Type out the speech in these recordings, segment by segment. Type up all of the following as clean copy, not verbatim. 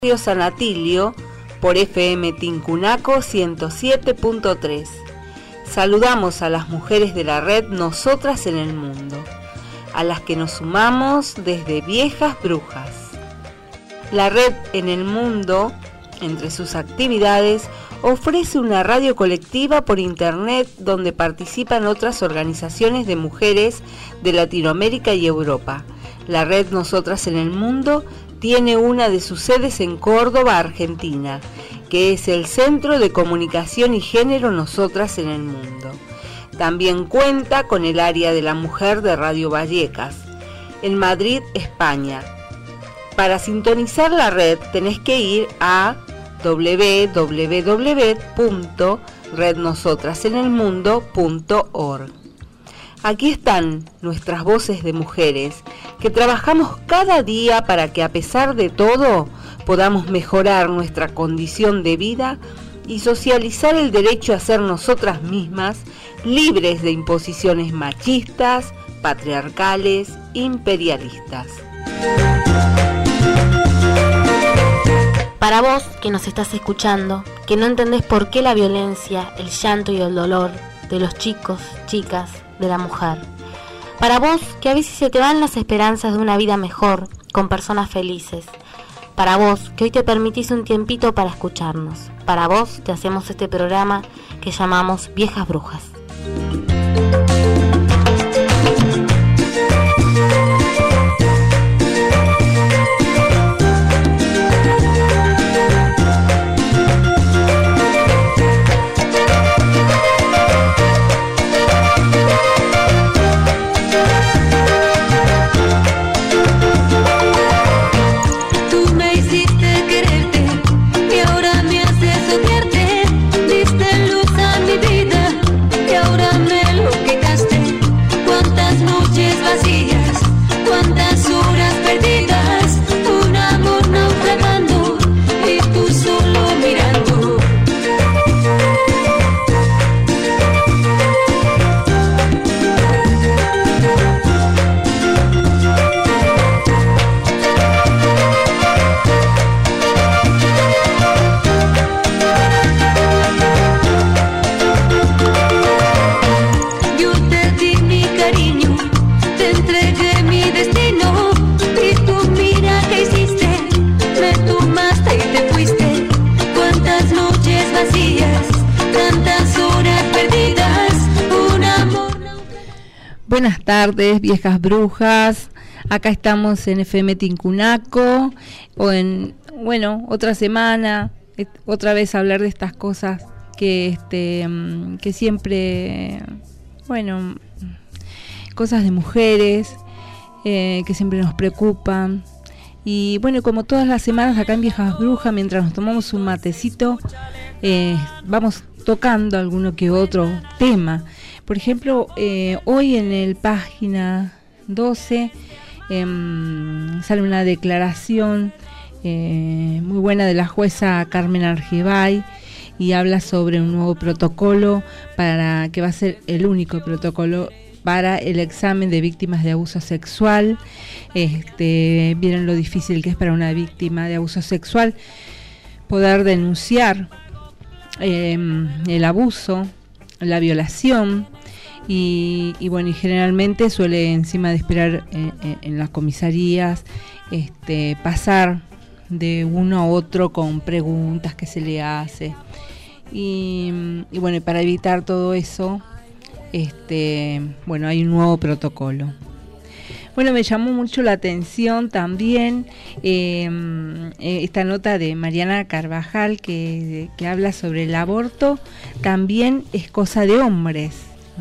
Radio San Atilio por FM Tincunaco 107.3. Saludamos a las mujeres de la red Nosotras en el Mundo, a las que nos sumamos desde Viejas Brujas. La red en el mundo, entre sus actividades, ofrece una radio colectiva por internet donde participan otras organizaciones de mujeres de Latinoamérica y Europa. La red Nosotras en el Mundo tiene una de sus sedes en Córdoba, Argentina, que es el Centro de Comunicación y Género Nosotras en el Mundo. También cuenta con el área de la mujer de Radio Vallecas, en Madrid, España. Para sintonizar la red tenés que ir a www.rednosotrasenelmundo.org. Aquí están nuestras voces de mujeres que trabajamos cada día para que a pesar de todo podamos mejorar nuestra condición de vida y socializar el derecho a ser nosotras mismas, libres de imposiciones machistas, patriarcales, imperialistas. Para vos que nos estás escuchando, que no entendés por qué la violencia, el llanto y el dolor de los chicos, chicas, de la mujer. Para vos que a veces se te van las esperanzas de una vida mejor, con personas felices. Para vos que hoy te permitís un tiempito para escucharnos. Para vos te hacemos este programa que llamamos Viejas Brujas. Buenas tardes, viejas brujas. Acá estamos en FM Tincunaco, otra semana, otra vez hablar de estas cosas que siempre, cosas de mujeres que siempre nos preocupan. Y como todas las semanas acá en Viejas Brujas, mientras nos tomamos un matecito, vamos tocando alguno que otro tema. Por ejemplo, hoy en el página 12 sale una declaración muy buena de la jueza Carmen Argibay y habla sobre un nuevo protocolo que va a ser el único protocolo para el examen de víctimas de abuso sexual. Vieron lo difícil que es para una víctima de abuso sexual poder denunciar el abuso, la violación, y generalmente suele, encima de esperar en las comisarías, pasar de uno a otro con preguntas que se le hace, y para evitar todo eso, hay un nuevo protocolo. Me llamó mucho la atención también esta nota de Mariana Carvajal que habla sobre el aborto también es cosa de hombres,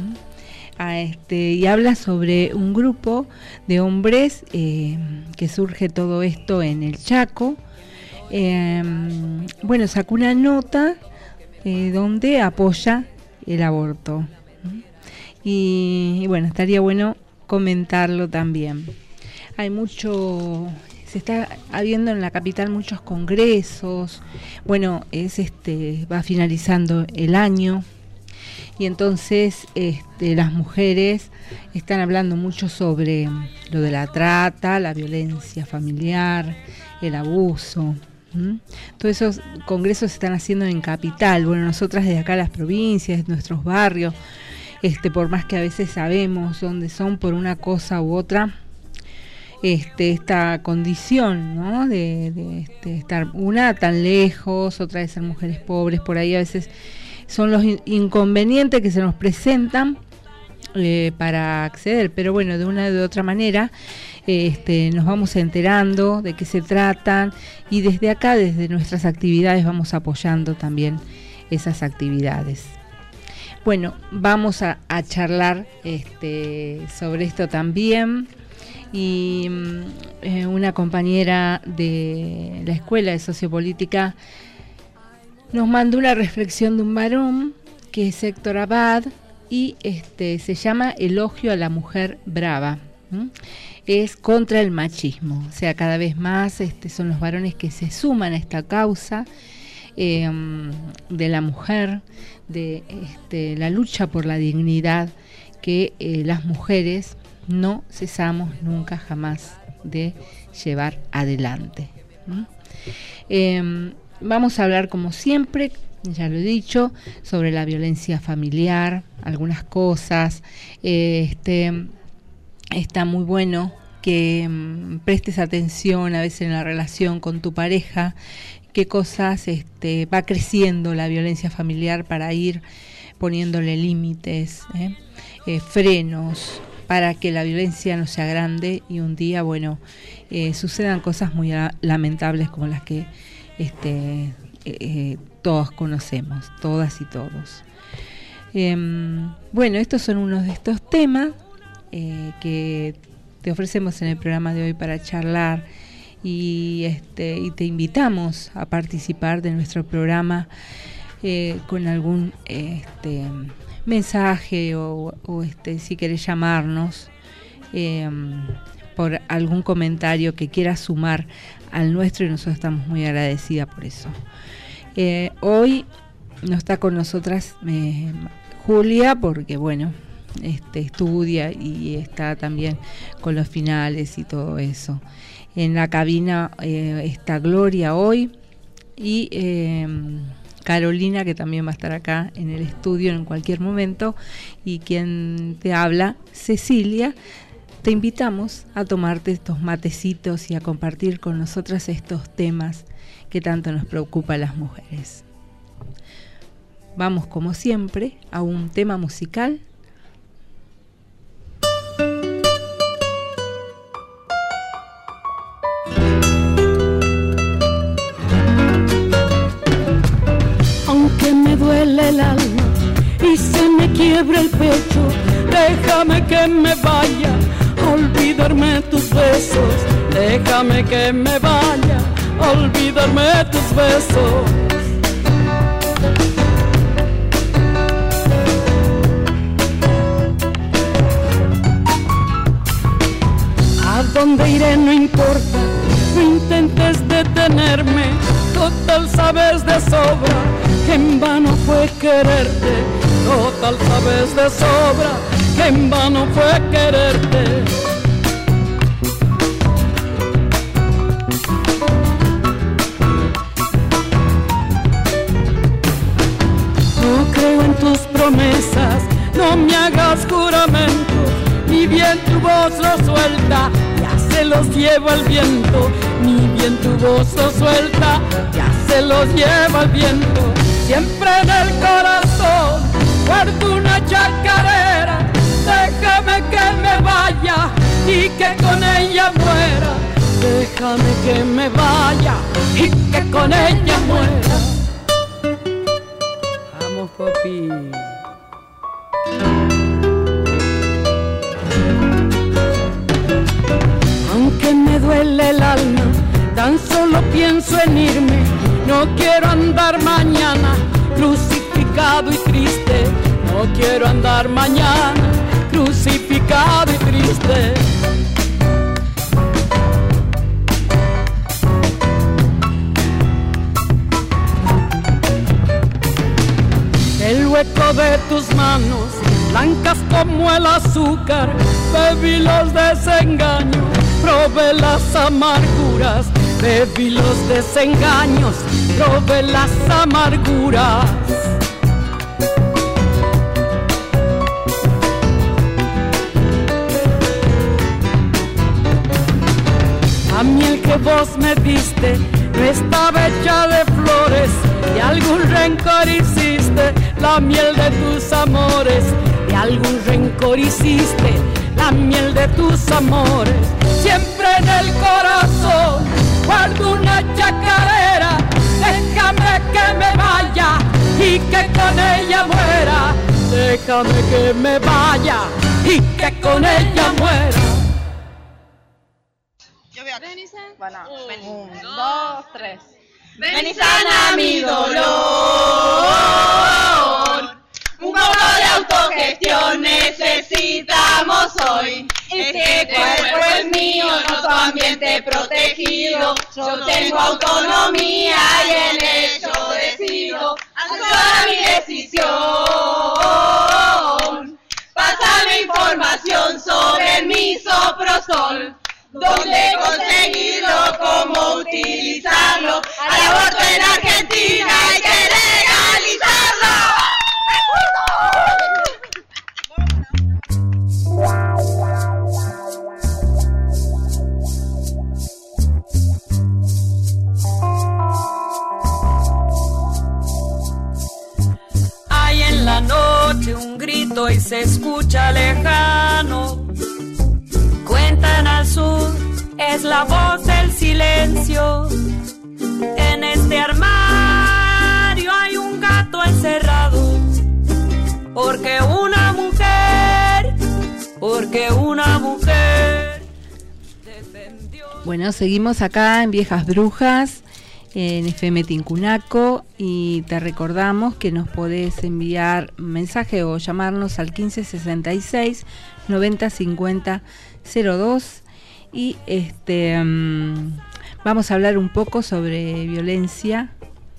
y habla sobre un grupo de hombres que surge todo esto en el Chaco. Sacó una nota donde apoya el aborto, y estaría bueno comentarlo también. Se está habiendo en la capital muchos congresos. Va finalizando el año y entonces las mujeres están hablando mucho sobre lo de la trata, la violencia familiar, el abuso, Todos esos congresos se están haciendo en Capital. Bueno, nosotras desde acá, las provincias, nuestros barrios, por más que a veces sabemos dónde son por una cosa u otra, esta condición, ¿no? de estar una tan lejos, otra de ser mujeres pobres, por ahí a veces son los inconvenientes que se nos presentan para acceder, pero bueno, de una u otra manera nos vamos enterando de qué se tratan, y desde acá, desde nuestras actividades, vamos apoyando también esas actividades. Bueno, vamos a charlar sobre esto también, y una compañera de la Escuela de Sociopolítica nos mandó una reflexión de un varón que es Héctor Abad, y se llama Elogio a la mujer brava. Es contra el machismo, o sea, cada vez más son los varones que se suman a esta causa de la mujer, de la lucha por la dignidad que las mujeres no cesamos nunca jamás de llevar adelante. Vamos a hablar, como siempre, ya lo he dicho, sobre la violencia familiar, algunas cosas. Está muy bueno que prestes atención a veces en la relación con tu pareja, qué cosas va creciendo la violencia familiar, para ir poniéndole límites, frenos, para que la violencia no sea grande y un día, sucedan cosas muy lamentables como las que todos conocemos, todas y todos. Estos son unos de estos temas que te ofrecemos en el programa de hoy para charlar, y te invitamos a participar de nuestro programa con algún mensaje o si querés llamarnos por algún comentario que quieras sumar al nuestro, y nosotros estamos muy agradecidas por eso. Hoy no está con nosotras Julia, porque estudia y está también con los finales y todo eso. En la cabina está Gloria hoy, y Carolina, que también va a estar acá en el estudio en cualquier momento, y quien te habla, Cecilia. Te invitamos a tomarte estos matecitos y a compartir con nosotras estos temas que tanto nos preocupa a las mujeres. Vamos, como siempre, a un tema musical. Aunque me duele el alma y se me quiebra el pecho, déjame que me vaya a olvidarme tus besos. Déjame que me vaya a olvidarme tus besos. A dónde iré no importa, no intentes detenerme. Total sabes de sobra que en vano fue quererte. Total sabes de sobra que en vano fue quererte. No creo en tus promesas, no me hagas juramentos, ni bien tu voz lo suelta, ya se los lleva el viento. Ni bien tu voz lo suelta, ya se los lleva el viento. Siempre en el corazón guardo una chacarera. Déjame que me vaya y que con ella muera. Déjame que me vaya y que con ella muera. Vamos, papi. Aunque me duele el alma, tan solo pienso en irme. No quiero andar mañana crucificado y triste. No quiero andar mañana crucificado y triste. El hueco de tus manos, blancas como el azúcar, bebí los desengaños, probé las amarguras bebí los desengaños, probé las amarguras. La miel que vos me diste no estaba hecha de flores, de algún rencor hiciste la miel de tus amores, de algún rencor hiciste la miel de tus amores. Siempre en el corazón guardo una chacarera, déjame que me vaya y que con ella muera, déjame que me vaya y que con ella muera. Bueno, 1, 2, 3. Ven y sana mi dolor. Un poco de autogestión necesitamos hoy. Este cuerpo es mío, no tu ambiente protegido. Yo tengo autonomía y en ello decido. Actúa mi decisión. Pásame información sobre el misoprostol. ¿Dónde conseguirlo? ¿Cómo utilizarlo? Al aborto en Argentina hay que legalizarlo. Hay en la noche un grito y se escucha lejano. Cuentan al sur, es la voz del silencio. En este armario hay un gato encerrado. Porque una mujer defendió. Bueno, seguimos acá en Viejas Brujas, en FM Tincunaco, y te recordamos que nos podés enviar mensaje o llamarnos al 1566 90 50 02 y vamos a hablar un poco sobre violencia.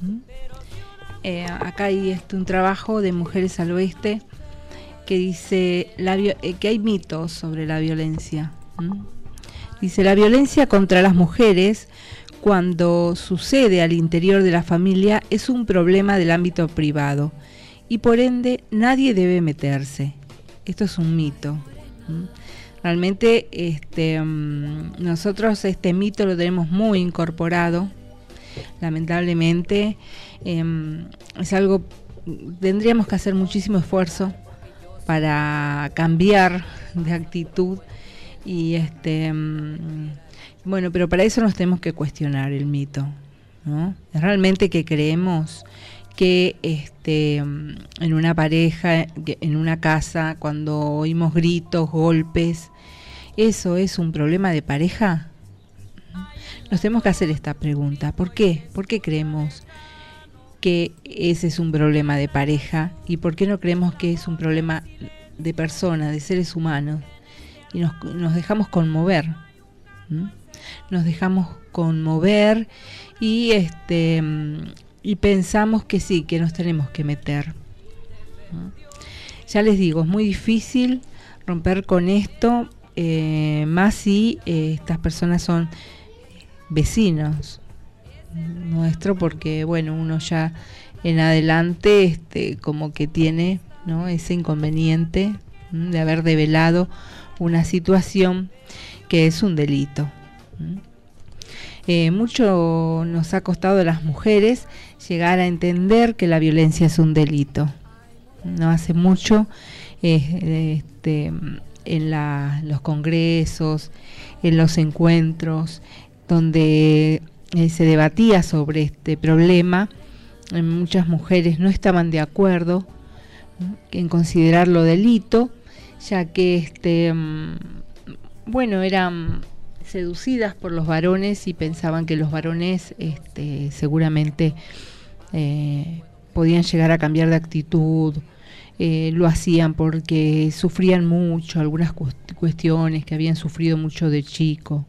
Acá hay un trabajo de Mujeres al Oeste que dice que hay mitos sobre la violencia. Dice: la violencia contra las mujeres, cuando sucede al interior de la familia, es un problema del ámbito privado y por ende nadie debe meterse. Esto es un mito. Realmente nosotros este mito lo tenemos muy incorporado. Lamentablemente es algo, tendríamos que hacer muchísimo esfuerzo para cambiar de actitud y bueno, pero para eso nos tenemos que cuestionar el mito, ¿no? ¿Realmente que creemos que en una pareja, en una casa, cuando oímos gritos, golpes, eso es un problema de pareja? Nos tenemos que hacer esta pregunta. ¿Por qué? ¿Por qué creemos que ese es un problema de pareja? ¿Y por qué no creemos que es un problema de personas, de seres humanos? Y nos dejamos conmover. Nos dejamos conmover y pensamos que sí, que nos tenemos que meter. Ya les digo, es muy difícil romper con esto, más si estas personas son vecinos nuestro, porque bueno, uno ya en adelante como que tiene, ¿no?, ese inconveniente de haber develado una situación que es un delito. Mucho nos ha costado a las mujeres llegar a entender que la violencia es un delito. No hace mucho en los congresos, en los encuentros donde se debatía sobre este problema, muchas mujeres no estaban de acuerdo en considerarlo delito, ya que eran seducidas por los varones y pensaban que los varones seguramente podían llegar a cambiar de actitud. Lo hacían porque sufrían mucho algunas cuestiones que habían sufrido mucho de chico,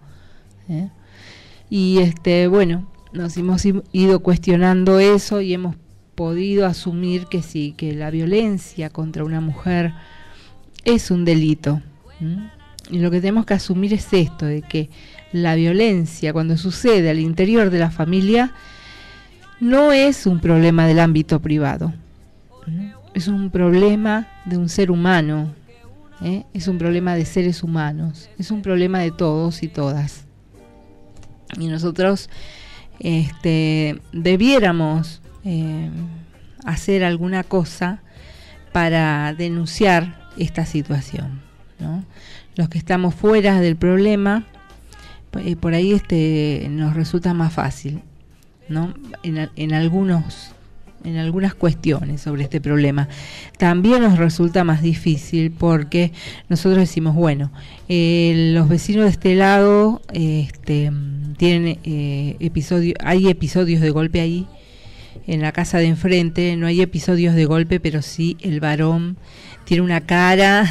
y nos hemos ido cuestionando eso y hemos podido asumir que sí, que la violencia contra una mujer es un delito. Y lo que tenemos que asumir es esto, de que la violencia cuando sucede al interior de la familia no es un problema del ámbito privado, es un problema de un ser humano, es un problema de seres humanos, es un problema de todos y todas. Y nosotros debiéramos hacer alguna cosa para denunciar esta situación, ¿no? Los que estamos fuera del problema, por ahí nos resulta más fácil, ¿no? En algunas cuestiones sobre este problema. También nos resulta más difícil porque nosotros decimos, bueno, los vecinos de este lado tienen hay episodios de golpe ahí, en la casa de enfrente no hay episodios de golpe, pero sí el varón tiene una cara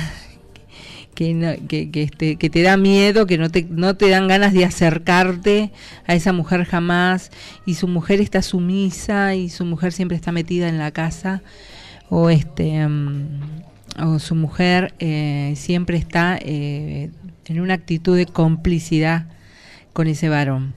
que te da miedo, que no te dan ganas de acercarte a esa mujer jamás, y su mujer está sumisa y su mujer siempre está metida en la casa, o su mujer siempre está en una actitud de complicidad con ese varón.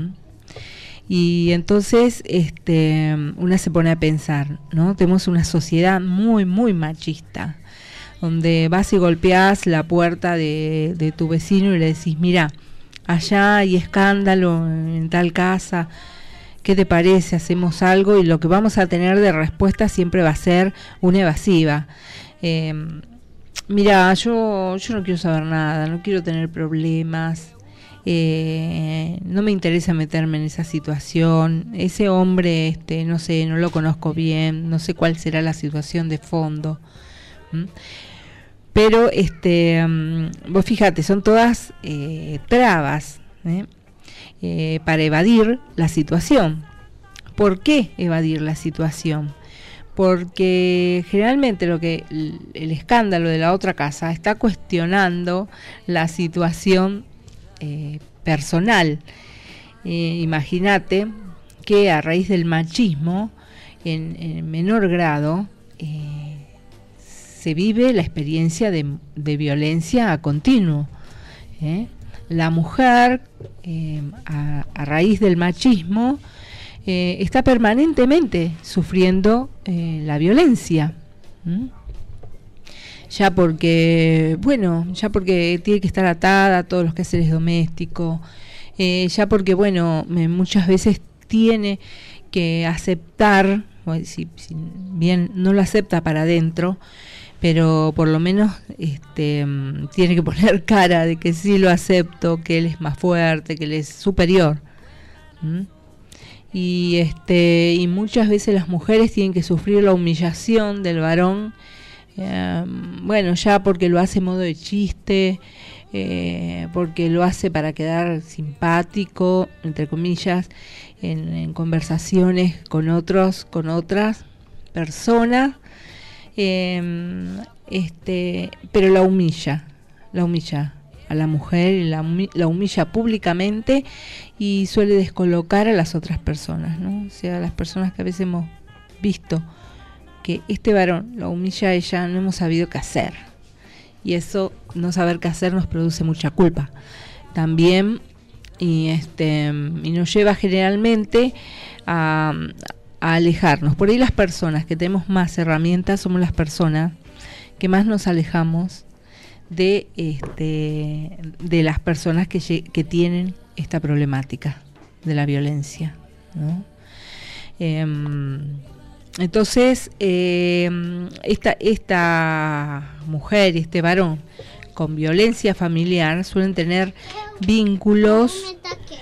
Y entonces una se pone a pensar, ¿no? Tenemos una sociedad muy, muy machista, donde vas y golpeás la puerta de tu vecino y le decís, mira, allá hay escándalo en tal casa, ¿qué te parece? Hacemos algo, y lo que vamos a tener de respuesta siempre va a ser una evasiva. Mira, yo no quiero saber nada, no quiero tener problemas, no me interesa meterme en esa situación, ese hombre, no sé, no lo conozco bien, no sé cuál será la situación de fondo. Pero vos fíjate, son todas trabas para evadir la situación. ¿Por qué evadir la situación? Porque generalmente el escándalo de la otra casa está cuestionando la situación personal. Imagínate que a raíz del machismo, en menor grado, se vive la experiencia de violencia a continuo. La mujer, a raíz del machismo, está permanentemente sufriendo la violencia. Ya porque tiene que estar atada a todos los quehaceres domésticos, ya porque, muchas veces tiene que aceptar, si bien no lo acepta para adentro, pero por lo menos tiene que poner cara de que sí lo acepto, que él es más fuerte, que él es superior. Y muchas veces las mujeres tienen que sufrir la humillación del varón, ya porque lo hace modo de chiste, porque lo hace para quedar simpático, entre comillas, en conversaciones con otras personas, pero la humilla a la mujer, y la humilla públicamente, y suele descolocar a las otras personas, ¿no? O sea, las personas que a veces hemos visto que este varón la humilla a ella, no hemos sabido qué hacer, y eso, no saber qué hacer, nos produce mucha culpa también, y nos lleva generalmente a alejarnos. Por ahí las personas que tenemos más herramientas somos las personas que más nos alejamos de las personas que tienen esta problemática de la violencia, ¿no? Entonces esta mujer y este varón con violencia familiar suelen tener vínculos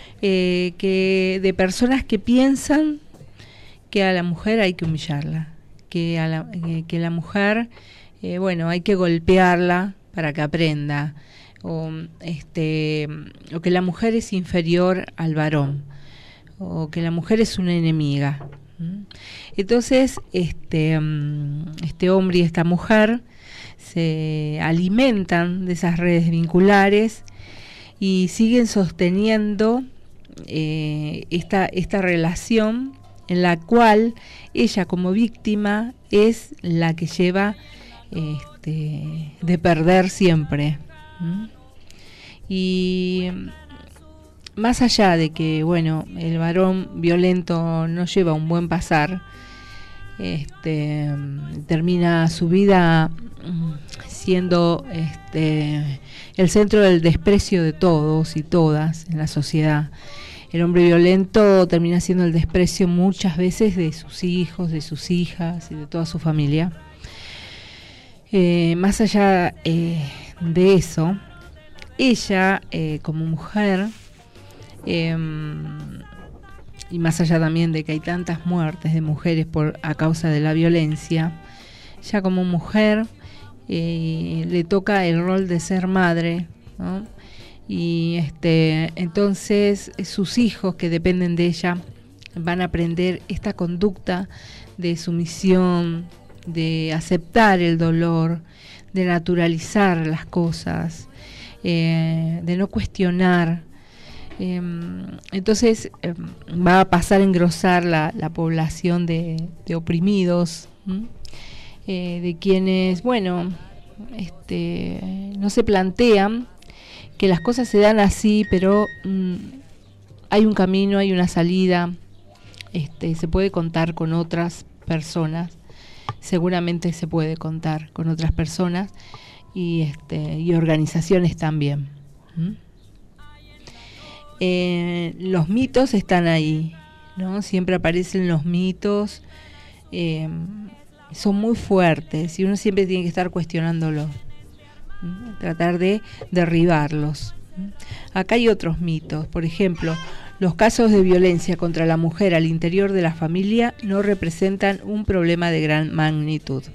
de personas que piensan que a la mujer hay que humillarla, que la mujer hay que golpearla para que aprenda, o que la mujer es inferior al varón, o que la mujer es una enemiga. Entonces este hombre y esta mujer se alimentan de esas redes vinculares y siguen sosteniendo esta relación, en la cual ella como víctima es la que lleva de perder siempre. Y más allá de que, bueno, el varón violento no lleva un buen pasar, termina su vida siendo el centro del desprecio de todos y todas en la sociedad. El hombre violento termina siendo el desprecio muchas veces de sus hijos, de sus hijas y de toda su familia. Más allá de eso, ella como mujer, y más allá también de que hay tantas muertes de mujeres a causa de la violencia, ya como mujer le toca el rol de ser madre, ¿no? Y entonces sus hijos que dependen de ella van a aprender esta conducta de sumisión, de aceptar el dolor, de naturalizar las cosas, de no cuestionar. Entonces va a pasar a engrosar la población de oprimidos, de quienes, bueno, no se plantean que las cosas se dan así, pero hay un camino, hay una salida, se puede contar con otras personas, seguramente se puede contar con otras personas y organizaciones también. Los mitos están ahí, ¿no? Siempre aparecen los mitos, son muy fuertes y uno siempre tiene que estar cuestionándolos, tratar de derribarlos. Acá hay otros mitos, por ejemplo, los casos de violencia contra la mujer al interior de la familia no representan un problema de gran magnitud.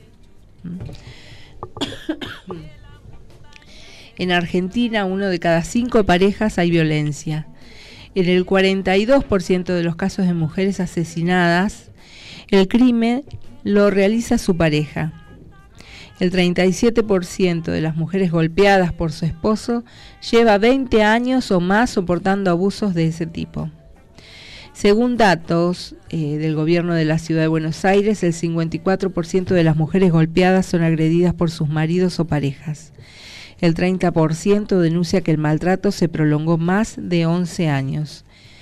En Argentina, 1 de cada 5 parejas hay violencia. En el 42% de los casos de mujeres asesinadas, el crimen lo realiza su pareja. El 37% de las mujeres golpeadas por su esposo lleva 20 años o más soportando abusos de ese tipo. Según datos del gobierno de la ciudad de Buenos Aires, el 54% de las mujeres golpeadas son agredidas por sus maridos o parejas. El 30% denuncia que el maltrato se prolongó más de 11 años.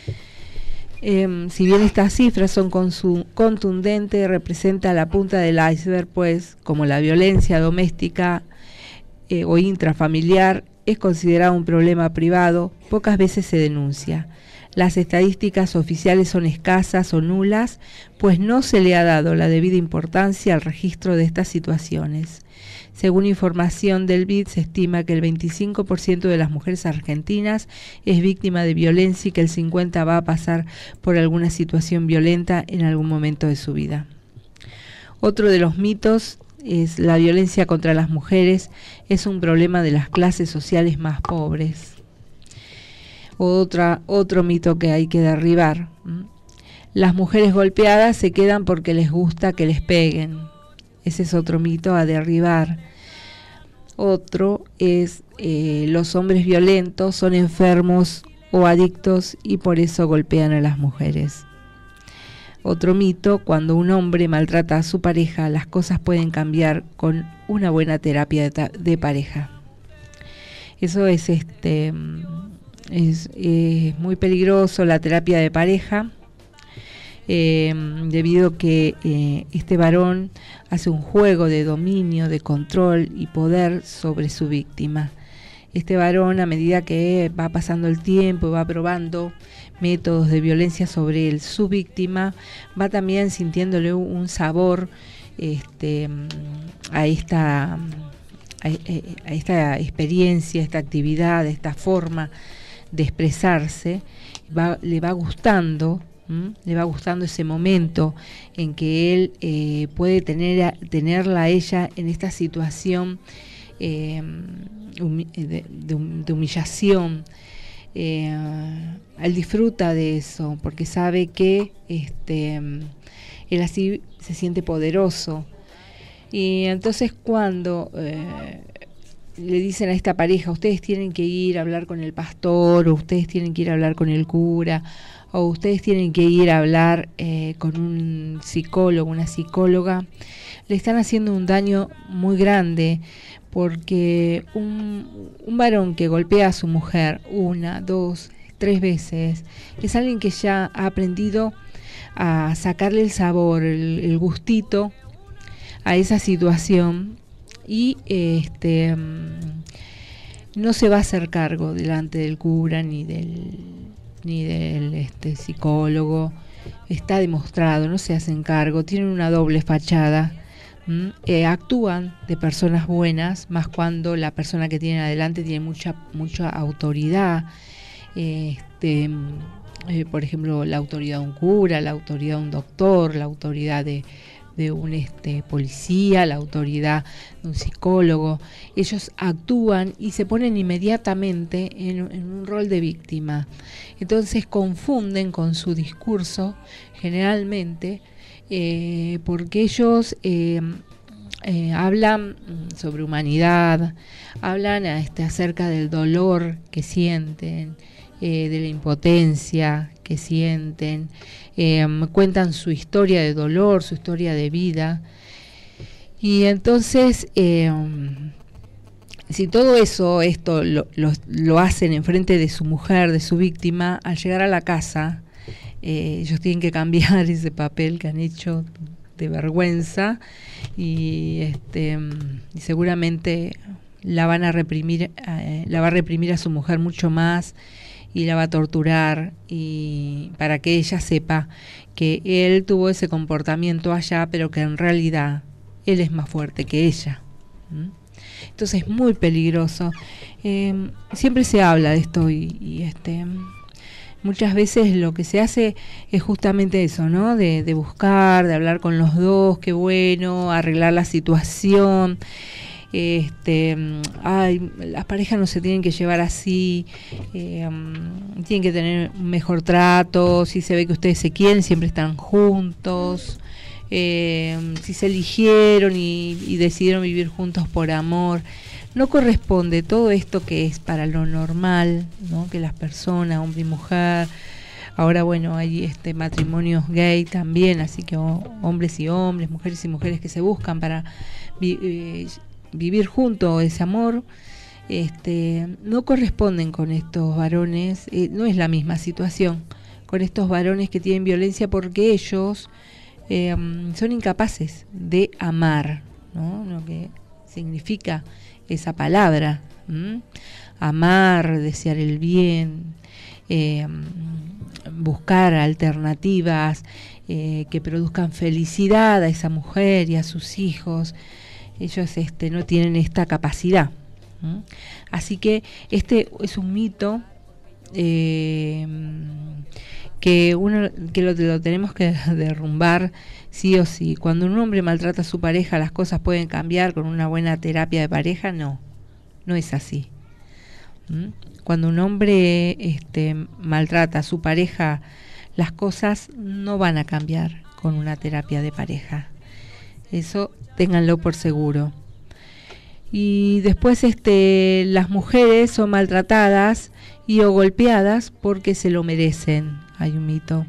Si bien estas cifras son contundentes, representa la punta del iceberg, pues como la violencia doméstica o intrafamiliar es considerado un problema privado, pocas veces se denuncia. Las estadísticas oficiales son escasas o nulas, pues no se le ha dado la debida importancia al registro de estas situaciones. Según información del BID, se estima que el 25% de las mujeres argentinas es víctima de violencia y que el 50% va a pasar por alguna situación violenta en algún momento de su vida. Otro de los mitos es la violencia contra las mujeres es un problema de las clases sociales más pobres. Otro mito que hay que derribar. Las mujeres golpeadas se quedan porque les gusta que les peguen. Ese es otro mito a derribar. Otro es los hombres violentos son enfermos o adictos y por eso golpean a las mujeres. Otro mito, cuando un hombre maltrata a su pareja, las cosas pueden cambiar con una buena terapia de pareja. Eso es muy peligroso, la terapia de pareja. Debido a que este varón hace un juego de dominio, de control y poder sobre su víctima. Este varón, a medida que va pasando el tiempo y va probando métodos de violencia sobre su víctima, va también sintiéndole un sabor a esta experiencia, a esta actividad, a esta forma de expresarse. Le va gustando ese momento en que él puede tenerla a ella en esta situación de humillación. Él disfruta de eso porque sabe que él así se siente poderoso. Y entonces cuando le dicen a esta pareja, ustedes tienen que ir a hablar con el pastor, o ustedes tienen que ir a hablar con el cura, o ustedes tienen que ir a hablar con un psicólogo, una psicóloga, le están haciendo un daño muy grande, porque un varón que golpea a su mujer 1, 2, 3 veces. Es alguien que ya ha aprendido a sacarle el sabor, el gustito a esa situación y no se va a hacer cargo delante del cura ni del psicólogo. Está demostrado, no se hacen cargo, tienen una doble fachada. Actúan de personas buenas, más cuando la persona que tienen adelante tiene mucha autoridad, por ejemplo, la autoridad de un cura, la autoridad de un doctor, la autoridad de un policía, la autoridad de un psicólogo. Ellos actúan y se ponen inmediatamente en un rol de víctima. Entonces confunden con su discurso generalmente, porque ellos hablan sobre humanidad, hablan acerca del dolor que sienten, de la impotencia que sienten, cuentan su historia de dolor, su historia de vida. Y entonces, si todo esto lo hacen enfrente de su mujer, de su víctima, al llegar a la casa, ellos tienen que cambiar ese papel que han hecho de vergüenza y seguramente la va a reprimir a su mujer mucho más y la va a torturar, y para que ella sepa que él tuvo ese comportamiento allá, pero que en realidad él es más fuerte que ella. Entonces es muy peligroso. Siempre se habla de esto y muchas veces lo que se hace es justamente eso, ¿no? De buscar, de hablar con los dos, qué bueno, arreglar la situación. Las parejas no se tienen que llevar así, tienen que tener un mejor trato. Si se ve que ustedes se quieren, siempre están juntos. Si se eligieron y decidieron vivir juntos por amor, no corresponde todo esto que es para lo normal, ¿no? Que las personas, hombre y mujer, ahora bueno, hay matrimonios gay también, así que hombres y hombres, mujeres y mujeres que se buscan para vivir juntos ese amor, no corresponden con estos varones, no es la misma situación con estos varones que tienen violencia, porque ellos son incapaces de amar, ¿no? Lo que significa esa palabra, amar, desear el bien, buscar alternativas que produzcan felicidad a esa mujer y a sus hijos. Ellos no tienen esta capacidad. Así que este es un mito que lo tenemos que derrumbar sí o sí. Cuando un hombre maltrata a su pareja, las cosas pueden cambiar con una buena terapia de pareja. No es así. Cuando un hombre maltrata a su pareja, las cosas no van a cambiar con una terapia de pareja. Eso ténganlo por seguro. Y después las mujeres son maltratadas o golpeadas porque se lo merecen. Hay un mito.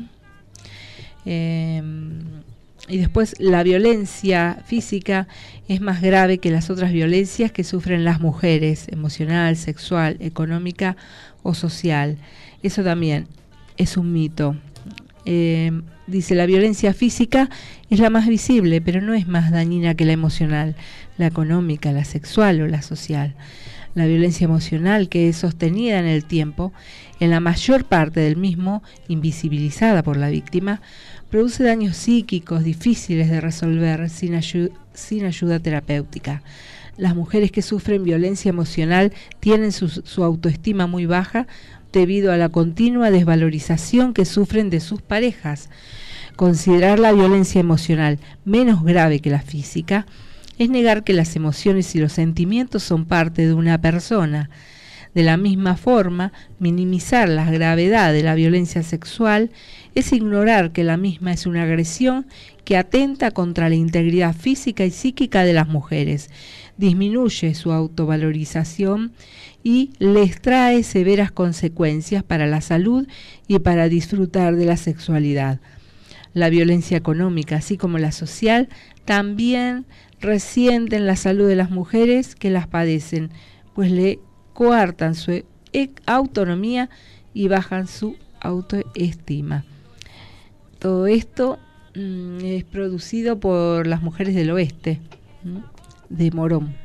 Y después la violencia física es más grave que las otras violencias que sufren las mujeres: emocional, sexual, económica o social. Eso también es un mito. Dice, la violencia física es la más visible, pero no es más dañina que la emocional, la económica, la sexual o la social. La violencia emocional, que es sostenida en el tiempo, en la mayor parte del mismo invisibilizada por la víctima, produce daños psíquicos difíciles de resolver sin ayuda terapéutica. Las mujeres que sufren violencia emocional tienen su autoestima muy baja debido a la continua desvalorización que sufren de sus parejas. Considerar la violencia emocional menos grave que la física es negar que las emociones y los sentimientos son parte de una persona. De la misma forma, minimizar la gravedad de la violencia sexual es ignorar que la misma es una agresión que atenta contra la integridad física y psíquica de las mujeres, disminuye su autovalorización y les trae severas consecuencias para la salud y para disfrutar de la sexualidad. La violencia económica, así como la social, también resienten la salud de las mujeres que las padecen, pues le coartan su autonomía y bajan su autoestima. Todo esto es producido por las mujeres del oeste, de Morón.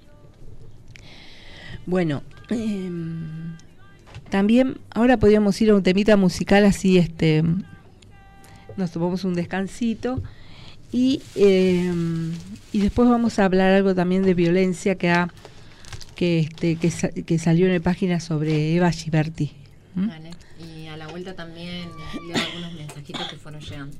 Bueno, también ahora podríamos ir a un temita musical, así nos tomamos un descansito y después vamos a hablar algo también de violencia que salió en la página sobre Eva Giberti. Vale. Y a la vuelta también leo algunos mensajitos que fueron llegando.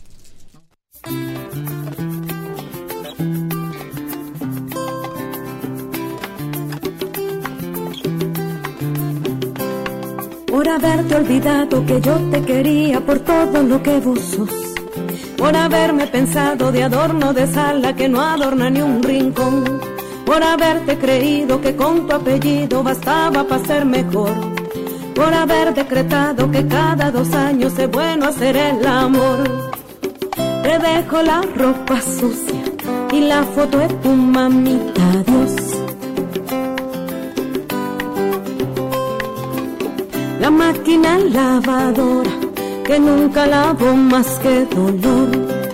Por haberte olvidado que yo te quería por todo lo que vos sos, por haberme pensado de adorno de sala que no adorna ni un rincón, por haberte creído que con tu apellido bastaba para ser mejor, por haber decretado que cada 2 años es bueno hacer el amor. Te dejo la ropa sucia y la foto de tu mamita, adiós. La máquina lavadora que nunca lavó más que dolor.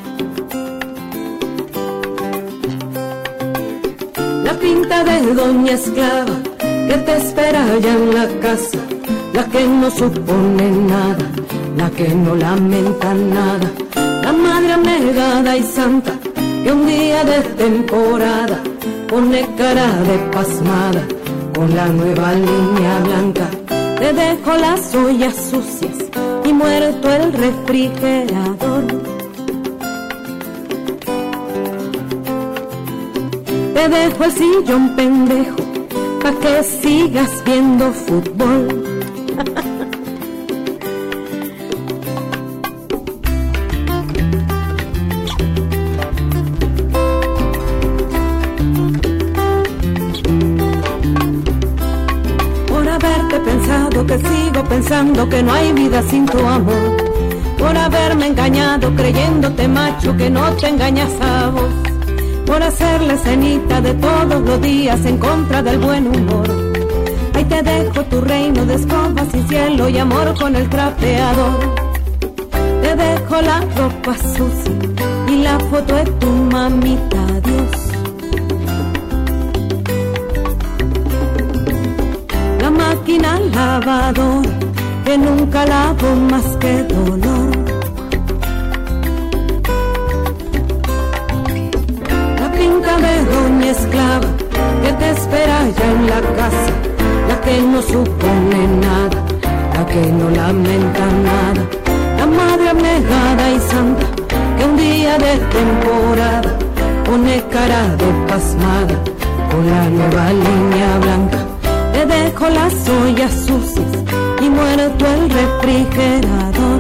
La pinta de doña esclava que te espera allá en la casa, la que no supone nada, la que no lamenta nada, la madre abnegada y santa que un día de temporada pone cara de pasmada con la nueva línea blanca. Te dejo las ollas sucias y muerto el refrigerador. Te dejo el sillón pendejo pa' que sigas viendo fútbol. Que sigo pensando que no hay vida sin tu amor, por haberme engañado creyéndote macho que no te engañas a vos, por hacerle escenita de todos los días en contra del buen humor. Ahí te dejo tu reino de escobas y cielo y amor con el trapeador. Te dejo la ropa sucia y la foto de tu mamita, adiós. La máquina lavadora que nunca lavó más que dolor. La pinta de doña esclava que te espera ya en la casa, la que no supone nada, la que no lamenta nada, la madre abnegada y santa que un día de temporada pone cara de pasmada con la nueva línea blanca. Te dejo las ollas sucias y muerto el refrigerador.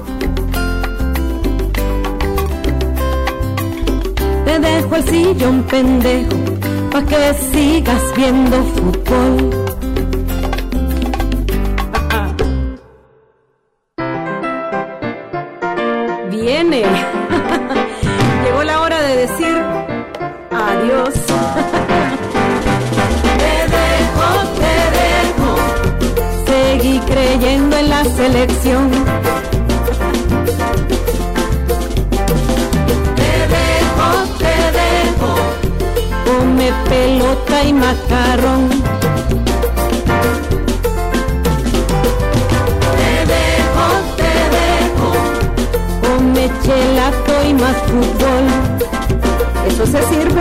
Te dejo el sillón pendejo pa' que sigas viendo fútbol. Viene. Llegó la hora de decir adiós. Seguí creyendo en la selección. Te dejo, come pelota y macarrón. Te dejo, come chelato y más fútbol. ¿Eso se sirve?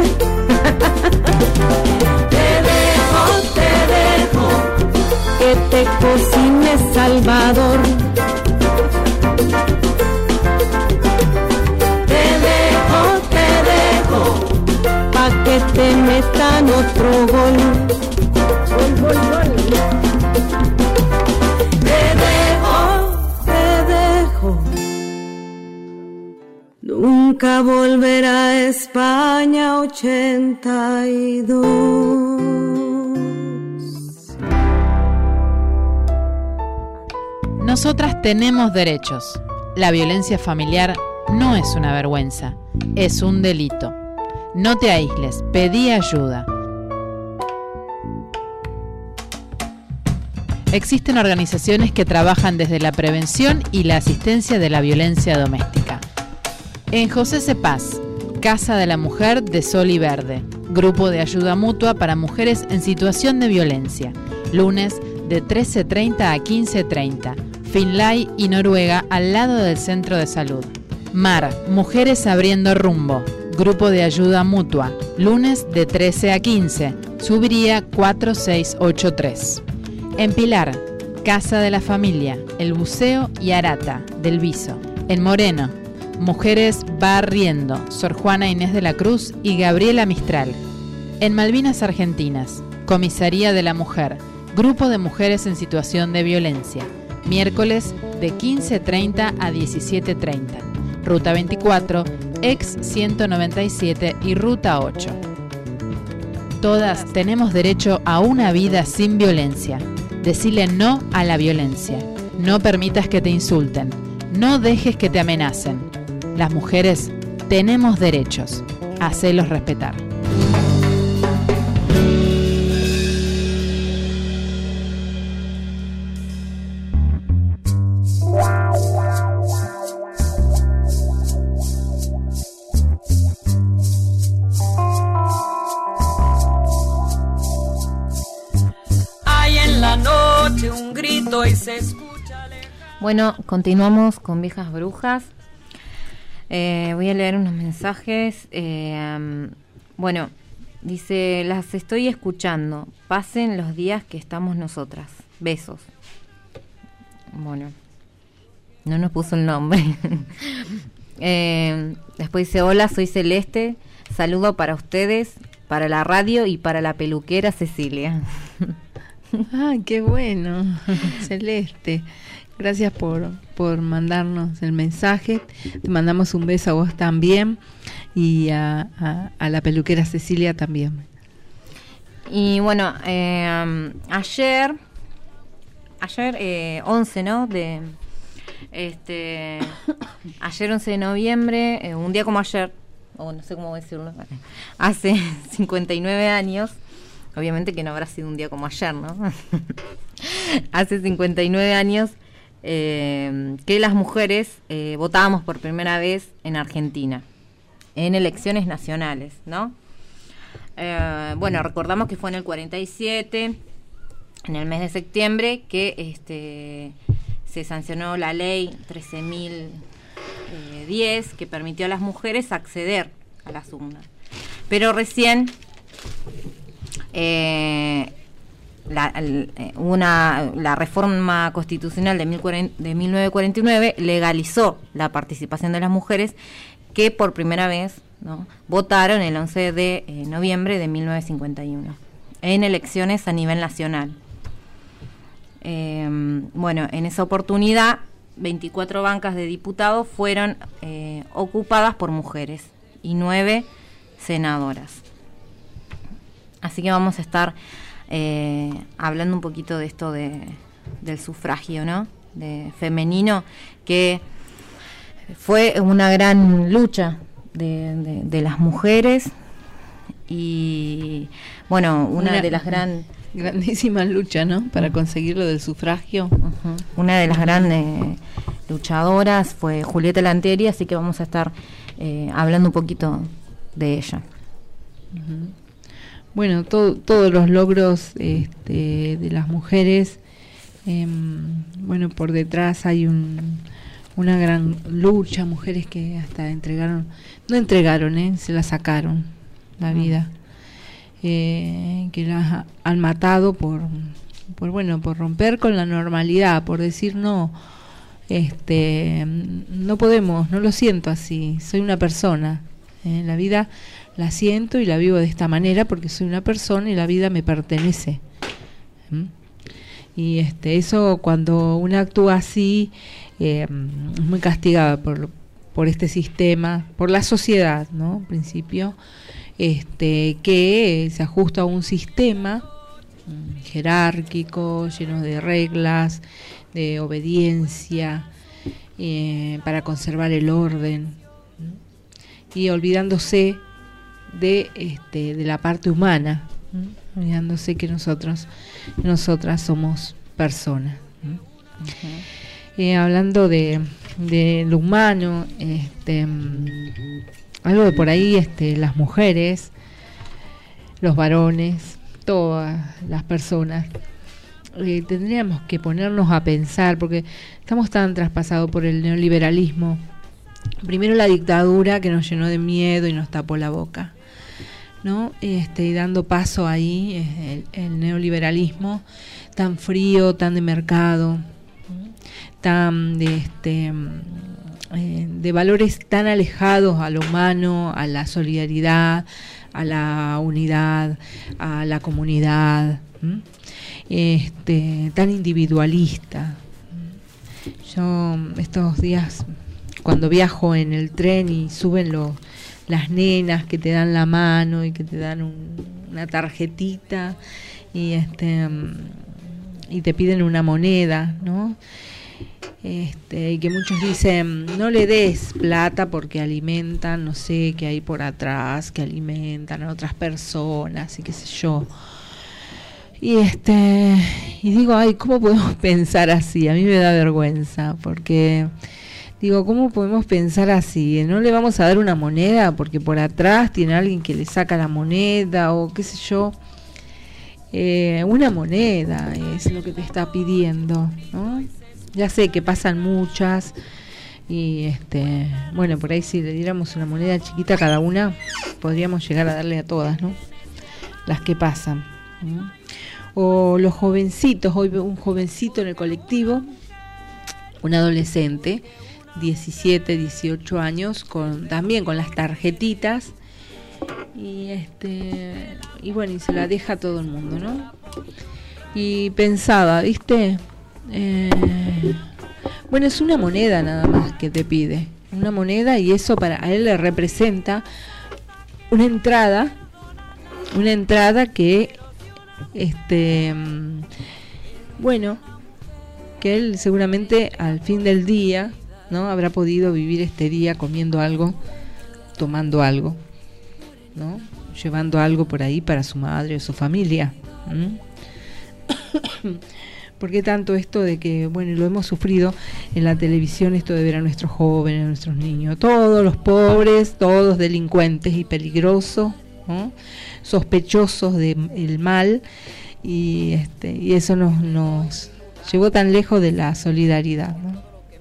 Te dejo, que te cocine Salvador. Te dejo, pa' que te metan otro gol. Gol. Te dejo. Nunca volverá a España 82. Nosotras tenemos derechos. La violencia familiar no es una vergüenza, es un delito. No te aísles, pedí ayuda. Existen organizaciones que trabajan desde la prevención y la asistencia de la violencia doméstica. En José C. Paz, Casa de la Mujer de Sol y Verde, grupo de ayuda mutua para mujeres en situación de violencia, lunes de 13:30 a 15:30, Finlay y Noruega, al lado del centro de salud. Mar, Mujeres Abriendo Rumbo, grupo de ayuda mutua, lunes de 13 a 15, Subiría 4683. En Pilar, Casa de la Familia, El Buceo y Arata, del Viso. En Moreno, Mujeres Barriendo, Sor Juana Inés de la Cruz y Gabriela Mistral. En Malvinas Argentinas, Comisaría de la Mujer, grupo de mujeres en situación de violencia, miércoles de 15:30 a 17:30. Ruta 24, ex 197 y Ruta 8. Todas tenemos derecho a una vida sin violencia. Decile no a la violencia. No permitas que te insulten. No dejes que te amenacen. Las mujeres tenemos derechos. Hacelos respetar. Y se escucha. Bueno, continuamos con Viejas Brujas. Voy a leer unos mensajes. Bueno, dice: las estoy escuchando. Pasen los días que estamos nosotras. Besos. Bueno, no nos puso el nombre. Después dice: hola, soy Celeste. Saludo para ustedes, para la radio y para la peluquera Cecilia. ¡Ay, qué bueno! Celeste, gracias por mandarnos el mensaje. Te mandamos un beso a vos también y a la peluquera Cecilia también. Y bueno, ayer 11, ¿no? Ayer 11 de noviembre, un día como ayer, o no sé cómo decirlo, hace 59 años. Obviamente que no habrá sido un día como ayer, ¿no? Hace 59 años que las mujeres votábamos por primera vez en Argentina, en elecciones nacionales, ¿no? Bueno, recordamos que fue en el 47, en el mes de septiembre, que se sancionó la ley 13.010, que permitió a las mujeres acceder a las urnas. Pero recién la reforma constitucional de 1949 legalizó la participación de las mujeres, que por primera vez, ¿no?, votaron el 11 de noviembre de 1951 en elecciones a nivel nacional. Bueno, en esa oportunidad 24 bancas de diputados fueron ocupadas por mujeres y 9 senadoras. Así que vamos a estar hablando un poquito de esto del sufragio, ¿no?, de femenino, que fue una gran lucha de las mujeres y, bueno, una de las grandísima lucha, ¿no?, para conseguir lo del sufragio. Uh-huh. Una de las grandes luchadoras fue Julieta Lanteri, así que vamos a estar hablando un poquito de ella. Uh-huh. Bueno, todos los logros de las mujeres, bueno, por detrás hay una gran lucha, mujeres que hasta se la sacaron la vida, que las han matado por romper con la normalidad, por decir no podemos, no lo siento así, soy una persona, la vida la siento y la vivo de esta manera porque soy una persona y la vida me pertenece. Y eso, cuando uno actúa así, es muy castigada por este sistema, por la sociedad, ¿no? En principio, que se ajusta a un sistema jerárquico, lleno de reglas, de obediencia, para conservar el orden, ¿no? Y olvidándose de la parte humana, olvidándose que nosotras somos personas. Hablando de lo humano, algo de por ahí, las mujeres, los varones, todas las personas, tendríamos que ponernos a pensar, porque estamos tan traspasados por el neoliberalismo. Primero la dictadura, que nos llenó de miedo y nos tapó la boca, ¿no? Y dando paso ahí el neoliberalismo tan frío, tan de mercado, tan de valores tan alejados a lo humano, a la solidaridad, a la unidad, a la comunidad, tan individualista. Yo estos días, cuando viajo en el tren y suben las nenas que te dan la mano y que te dan una tarjetita y te piden una moneda, ¿no? Y que muchos dicen, no le des plata porque alimentan, no sé qué hay por atrás, que alimentan a otras personas y qué sé yo. Y digo, ay, ¿cómo podemos pensar así? A mí me da vergüenza, porque digo, ¿cómo podemos pensar así? ¿No le vamos a dar una moneda porque por atrás tiene alguien que le saca la moneda o qué sé yo? Una moneda es lo que te está pidiendo, ¿no? Ya sé que pasan muchas y bueno, por ahí si le diéramos una moneda chiquita a cada una, podríamos llegar a darle a todas, ¿no? Las que pasan, ¿no? O los jovencitos, hoy veo un jovencito en el colectivo, un adolescente, 17, 18 años, también con las tarjetitas y bueno, y se la deja a todo el mundo, ¿no? Y pensaba, ¿viste? Bueno, es una moneda nada más que te pide, una moneda, y eso a él le representa una entrada que bueno, que él seguramente al fin del día, ¿no? Habrá podido vivir este día comiendo algo, tomando algo, ¿no? Llevando algo por ahí para su madre o su familia. ¿Por qué tanto esto de que, bueno, lo hemos sufrido en la televisión, esto de ver a nuestros jóvenes, a nuestros niños, todos los pobres, todos delincuentes y peligrosos, ¿no? Sospechosos del mal, y eso nos llevó tan lejos de la solidaridad, ¿no?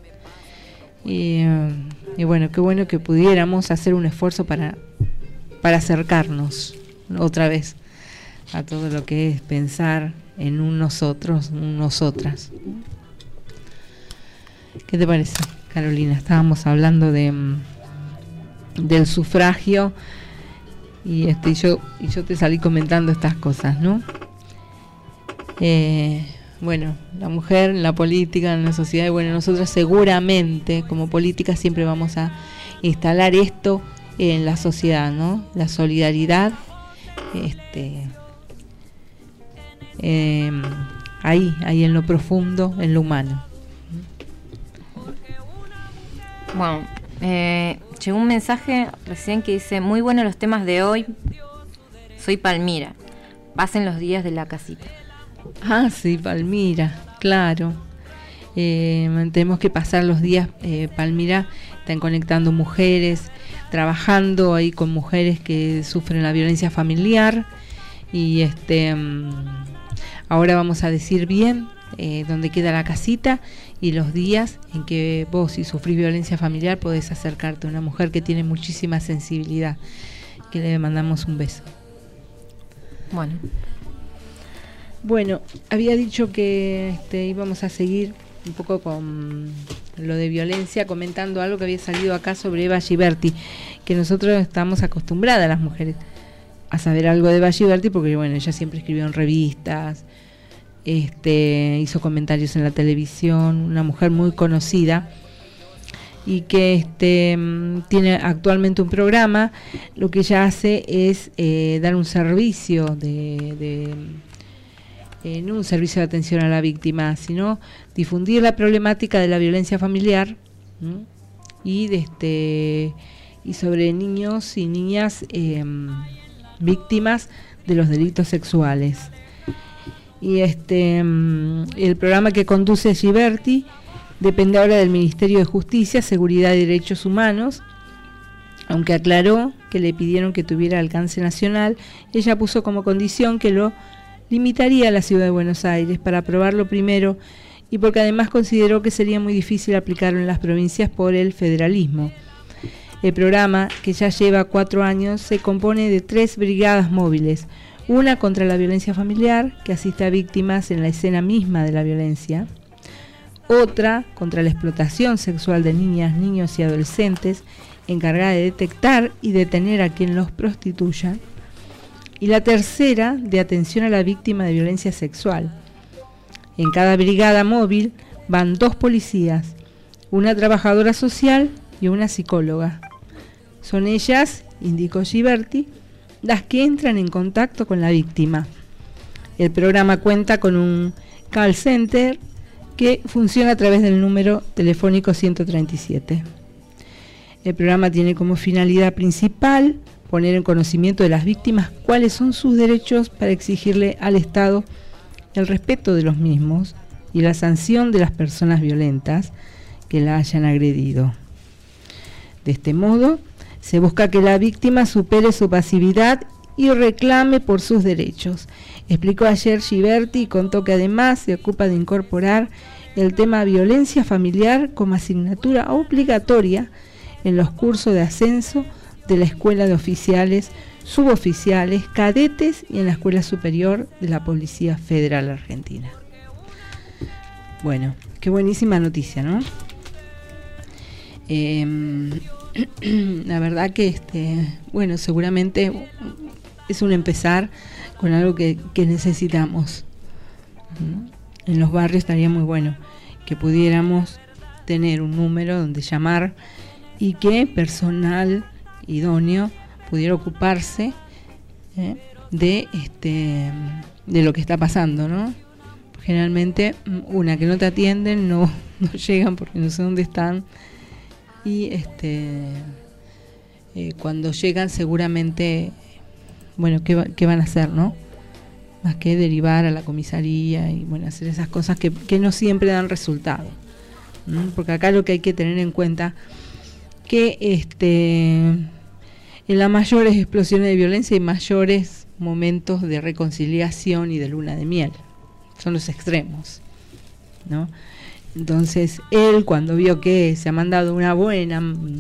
Y bueno, qué bueno que pudiéramos hacer un esfuerzo para acercarnos otra vez a todo lo que es pensar en un nosotros, un nosotras. ¿Qué te parece, Carolina? Estábamos hablando del sufragio y yo te salí comentando estas cosas, ¿no? Bueno, la mujer en la política, en la sociedad, y bueno, nosotros seguramente como política siempre vamos a instalar esto en la sociedad, ¿no? La solidaridad, ahí en lo profundo, en lo humano. Bueno, llegó un mensaje recién que dice: muy buenos los temas de hoy, soy Palmira, pasen los días de la casita. Ah, sí, Palmira, claro. Tenemos que pasar los días. Palmira están conectando mujeres, trabajando ahí con mujeres que sufren la violencia familiar, y ahora vamos a decir bien dónde queda la casita y los días en que vos, si sufrís violencia familiar, podés acercarte a una mujer que tiene muchísima sensibilidad, que le mandamos un beso. Bueno, había dicho que íbamos a seguir un poco con lo de violencia, comentando algo que había salido acá sobre Eva Giberti, que nosotros estamos acostumbradas, las mujeres, a saber algo de Eva Giberti, porque bueno, ella siempre escribió en revistas, hizo comentarios en la televisión, una mujer muy conocida, y que tiene actualmente un programa. Lo que ella hace es dar un servicio no un servicio de atención a la víctima, sino difundir la problemática de la violencia familiar, ¿no? Y sobre niños y niñas víctimas de los delitos sexuales. Y el programa que conduce Giberti depende ahora del Ministerio de Justicia, Seguridad y Derechos Humanos. Aunque aclaró que le pidieron que tuviera alcance nacional, ella puso como condición que lo limitaría a la ciudad de Buenos Aires para aprobarlo primero, y porque además consideró que sería muy difícil aplicarlo en las provincias por el federalismo. El programa, que ya lleva 4 años, se compone de 3 brigadas móviles: una contra la violencia familiar, que asiste a víctimas en la escena misma de la violencia; otra contra la explotación sexual de niñas, niños y adolescentes, encargada de detectar y detener a quien los prostituya; y la tercera, de atención a la víctima de violencia sexual. En cada brigada móvil van 2 policías, una trabajadora social y una psicóloga. Son ellas, indicó Giberti, las que entran en contacto con la víctima. El programa cuenta con un call center que funciona a través del número telefónico 137. El programa tiene como finalidad principal poner en conocimiento de las víctimas cuáles son sus derechos para exigirle al Estado el respeto de los mismos y la sanción de las personas violentas que la hayan agredido. De este modo, se busca que la víctima supere su pasividad y reclame por sus derechos. Explicó ayer Giberti y contó que además se ocupa de incorporar el tema violencia familiar como asignatura obligatoria en los cursos de ascenso de la Escuela de Oficiales, Suboficiales, Cadetes y en la Escuela Superior de la Policía Federal Argentina. Bueno, qué buenísima noticia, ¿no? La verdad que bueno, seguramente es un empezar con algo que necesitamos. En los barrios estaría muy bueno que pudiéramos tener un número donde llamar y que personal idóneo pudiera ocuparse de lo que está pasando, ¿no? Generalmente que no te atienden, no llegan porque no sé dónde están, y cuando llegan seguramente, bueno, ¿qué van a hacer, no? Más que derivar a la comisaría y bueno, hacer esas cosas que no siempre dan resultado, ¿no? Porque acá lo que hay que tener en cuenta que en las mayores explosiones de violencia hay mayores momentos de reconciliación y de luna de miel, son los extremos, ¿no? Entonces él, cuando vio que se ha mandado una buena,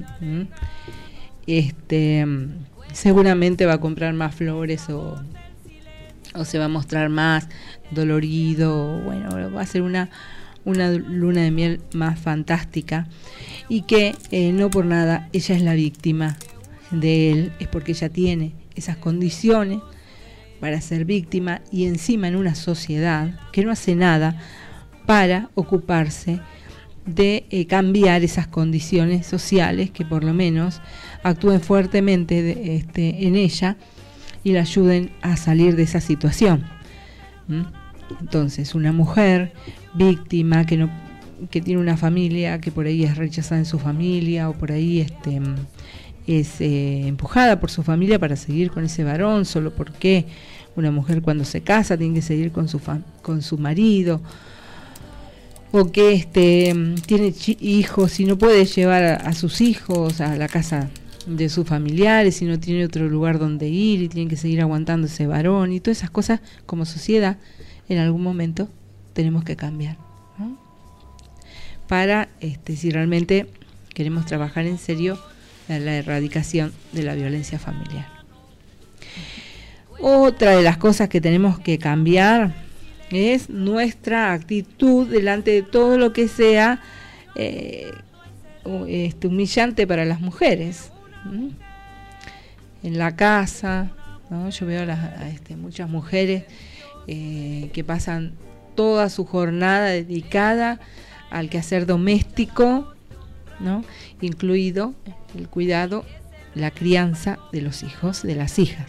seguramente va a comprar más flores o se va a mostrar más dolorido, bueno, va a ser una luna de miel más fantástica, y que no por nada ella es la víctima de él, es porque ella tiene esas condiciones para ser víctima, y encima en una sociedad que no hace nada para ocuparse de cambiar esas condiciones sociales, que por lo menos actúen fuertemente en ella y la ayuden a salir de esa situación. Entonces, una mujer víctima que tiene una familia que por ahí es rechazada en su familia, o por ahí es empujada por su familia para seguir con ese varón, solo porque una mujer cuando se casa tiene que seguir con su marido, o que tiene hijos y no puede llevar a sus hijos a la casa de sus familiares y no tiene otro lugar donde ir y tiene que seguir aguantando ese varón, y todas esas cosas como sociedad en algún momento tenemos que cambiar, ¿no? Para si realmente queremos trabajar en serio en la erradicación de la violencia familiar. Otra de las cosas que tenemos que cambiar es nuestra actitud delante de todo lo que sea humillante para las mujeres. En la casa, ¿no? Yo veo muchas mujeres que pasan toda su jornada dedicada al quehacer doméstico, ¿no? Incluido el cuidado, la crianza de los hijos, de las hijas.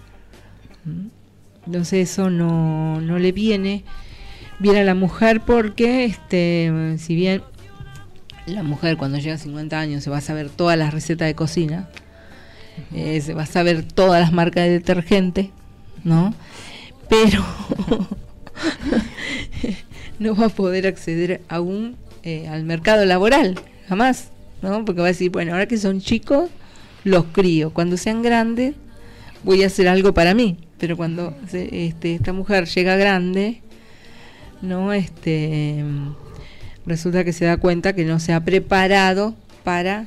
Entonces eso no le viene bien a la mujer, porque si bien la mujer cuando llega a 50 años se va a saber todas las recetas de cocina, se va a saber todas las marcas de detergente, ¿no? Pero no va a poder acceder aún al mercado laboral, jamás, ¿no? Porque va a decir, bueno, ahora que son chicos, los crío, cuando sean grandes voy a hacer algo para mí, pero cuando esta mujer llega grande, no resulta que se da cuenta que no se ha preparado para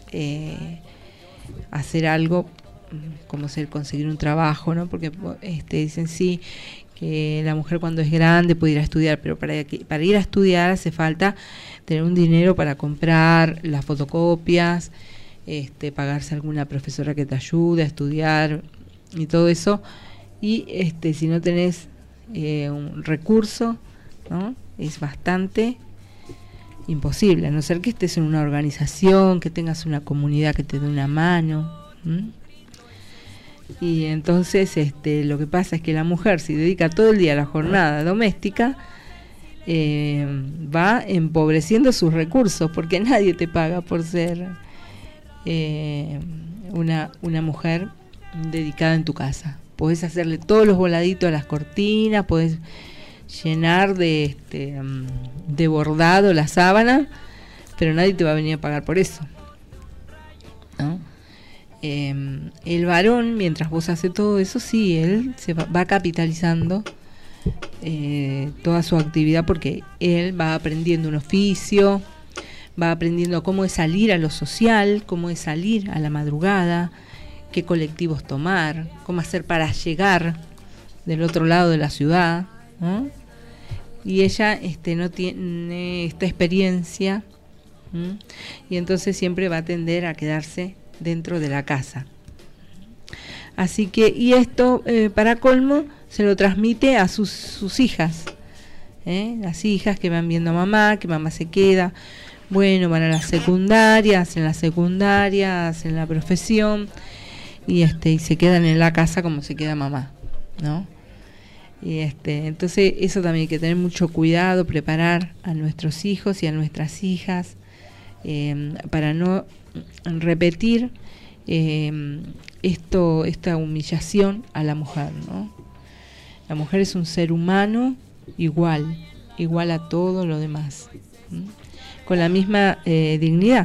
hacer algo como conseguir un trabajo, ¿no? Porque dicen sí que la mujer cuando es grande puede ir a estudiar, pero para ir a estudiar hace falta tener un dinero para comprar las fotocopias, pagarse alguna profesora que te ayude a estudiar y todo eso, y si no tenés un recurso, ¿no? Es bastante imposible, a no ser que estés en una organización, que tengas una comunidad que te dé una mano. Y entonces lo que pasa es que la mujer, si dedica todo el día a la jornada doméstica, va empobreciendo sus recursos, porque nadie te paga por ser una mujer dedicada en tu casa. Podés hacerle todos los voladitos a las cortinas, podés llenar de bordado la sábana, pero nadie te va a venir a pagar por eso, ¿no? El varón, mientras vos haces todo eso, sí, él se va capitalizando toda su actividad, porque él va aprendiendo un oficio, va aprendiendo cómo es salir a lo social, cómo es salir a la madrugada, qué colectivos tomar, cómo hacer para llegar del otro lado de la ciudad, ¿no? Y ella no tiene esta experiencia, y entonces siempre va a tender a quedarse dentro de la casa. Así que, y esto para colmo se lo transmite a sus hijas, las hijas que van viendo a mamá, que mamá se queda, bueno, van a la secundaria, hacen la profesión, y se quedan en la casa como se queda mamá, ¿no? Y entonces eso también hay que tener mucho cuidado, preparar a nuestros hijos y a nuestras hijas para no repetir esta humillación a la mujer, ¿no? La mujer es un ser humano igual a todo lo demás, con la misma dignidad.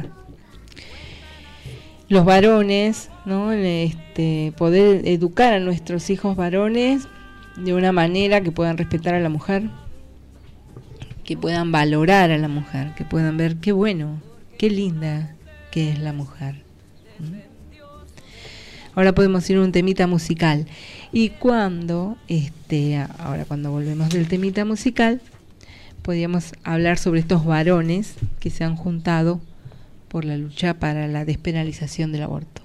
Los varones, ¿no? Poder educar a nuestros hijos varones de una manera que puedan respetar a la mujer, que puedan valorar a la mujer, que puedan ver qué bueno, qué linda que es la mujer. Ahora podemos ir a un temita musical, y cuando volvemos del temita musical, podríamos hablar sobre estos varones que se han juntado por la lucha para la despenalización del aborto.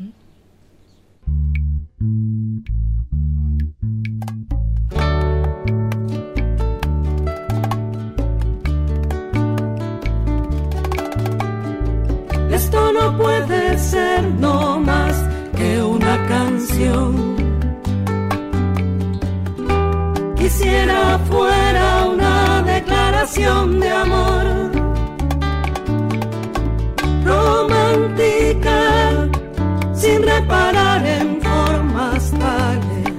Esto no puede ser no más que una canción. Quisiera fuera una declaración de amor romántica, sin reparar en formas tales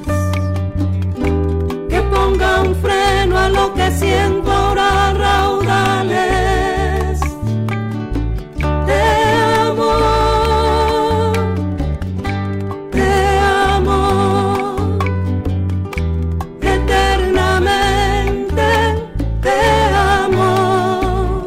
que pongan freno a lo que siento ahora raudales de amor, eternamente de amor.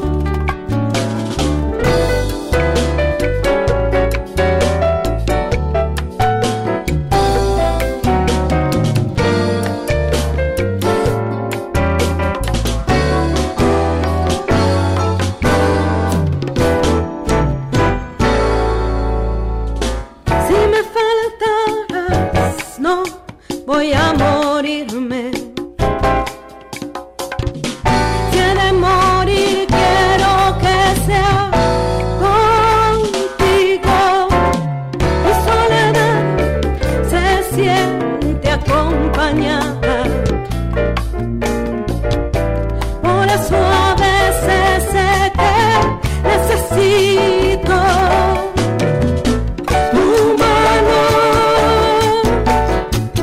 Si me faltaras, no voy a morirme. Si he de morir, quiero que sea contigo. Mi soledad se siente acompañada, por eso a veces sé que necesito tu mano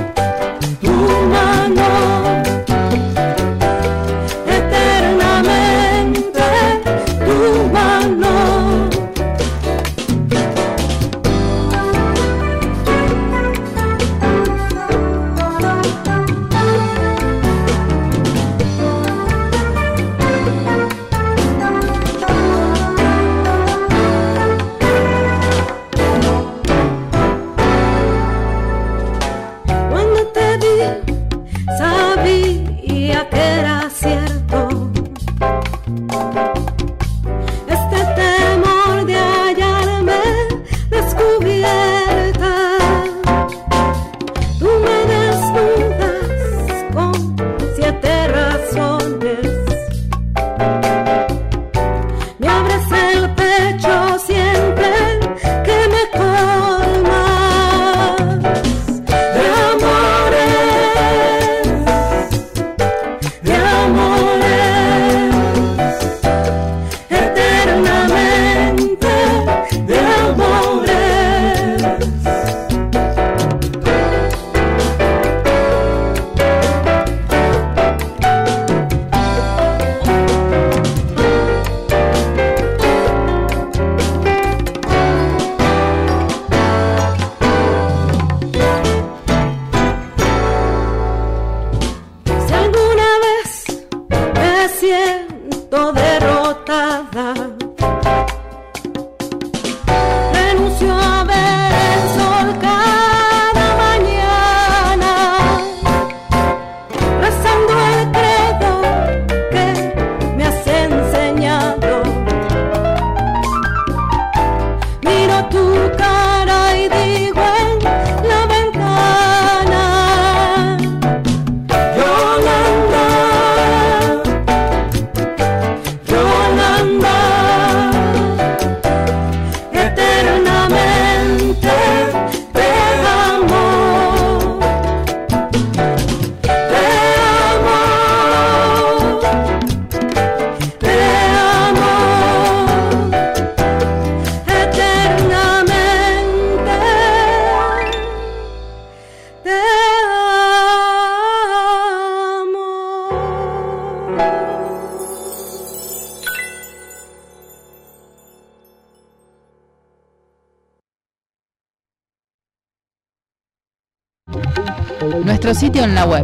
Nuestro sitio en la web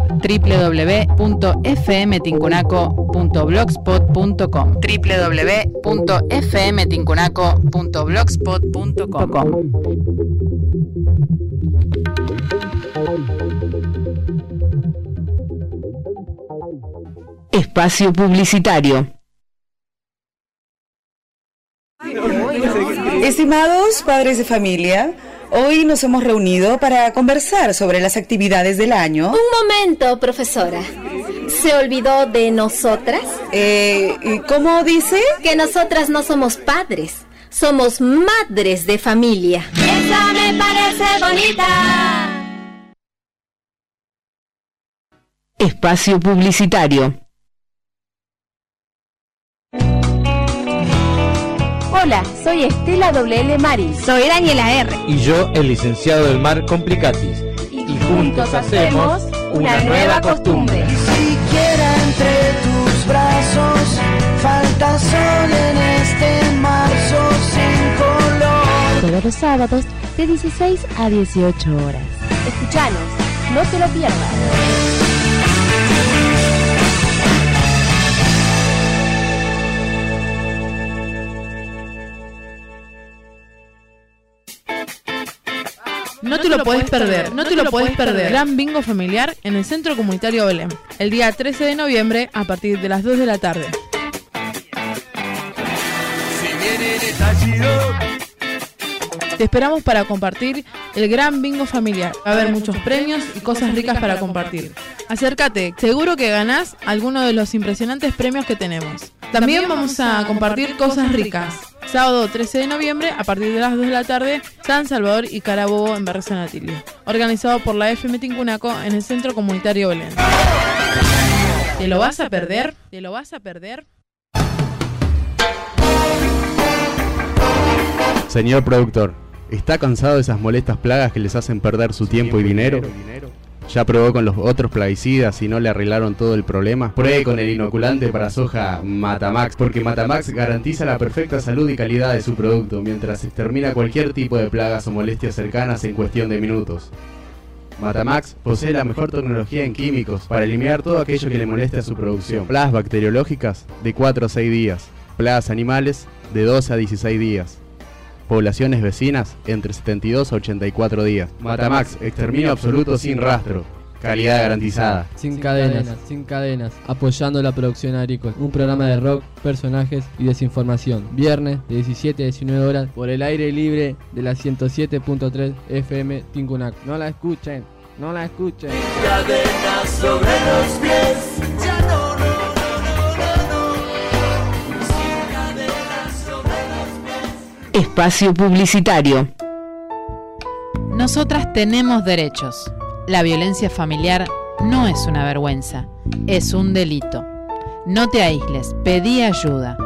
www.fmtincunaco.blogspot.com www.fmtincunaco.blogspot.com. Espacio publicitario. Estimados padres de familia, hoy nos hemos reunido para conversar sobre las actividades del año. Un momento, profesora. ¿Se olvidó de nosotras? ¿Cómo dice? Que nosotras no somos padres, somos madres de familia. ¡Esa me parece bonita! Espacio publicitario. Hola, soy Estela WL Maris. Soy Daniela R. Y yo, el licenciado del Mar Complicatis. Y juntos hacemos una nueva costumbre. Ni siquiera entre tus brazos falta sol en este marzo sin color. Todos los sábados de 16 a 18 horas. Escuchanos, no te lo pierdas. No te lo puedes perder, no te lo puedes perder. Gran bingo familiar en el Centro Comunitario Belén. El día 13 de noviembre a partir de las 2 de la tarde. Te esperamos para compartir el gran bingo familiar. Va a haber muchos premios y cosas ricas para compartir. Acércate, seguro que ganás alguno de los impresionantes premios que tenemos. También vamos a compartir cosas ricas. Sábado 13 de noviembre, a partir de las 2 de la tarde, San Salvador y Carabobo en Barrio San Atilio. Organizado por la FM Tincunaco en el Centro Comunitario Belén. ¿Te lo vas a perder? ¿Te lo vas a perder? Señor productor, ¿está cansado de esas molestas plagas que les hacen perder su tiempo y dinero? ¿Ya probó con los otros plaguicidas y no le arreglaron todo el problema? Pruebe con el inoculante para soja Matamax, porque Matamax garantiza la perfecta salud y calidad de su producto, mientras extermina cualquier tipo de plagas o molestias cercanas en cuestión de minutos. Matamax posee la mejor tecnología en químicos para eliminar todo aquello que le moleste a su producción. Plagas bacteriológicas de 4 a 6 días, plagas animales de 12 a 16 días. Poblaciones vecinas entre 72 a 84 días. Matamax, exterminio absoluto sin rastro. Calidad garantizada. Sin cadenas, apoyando la producción agrícola. Un programa de rock, personajes y desinformación. Viernes de 17 a 19 horas por el aire libre de la 107.3 FM Tincunaco. No la escuchen. Cadenas sobre los pies, ya no. Espacio publicitario. Nosotras tenemos derechos. La violencia familiar no es una vergüenza, es un delito. No te aísles, pedí ayuda.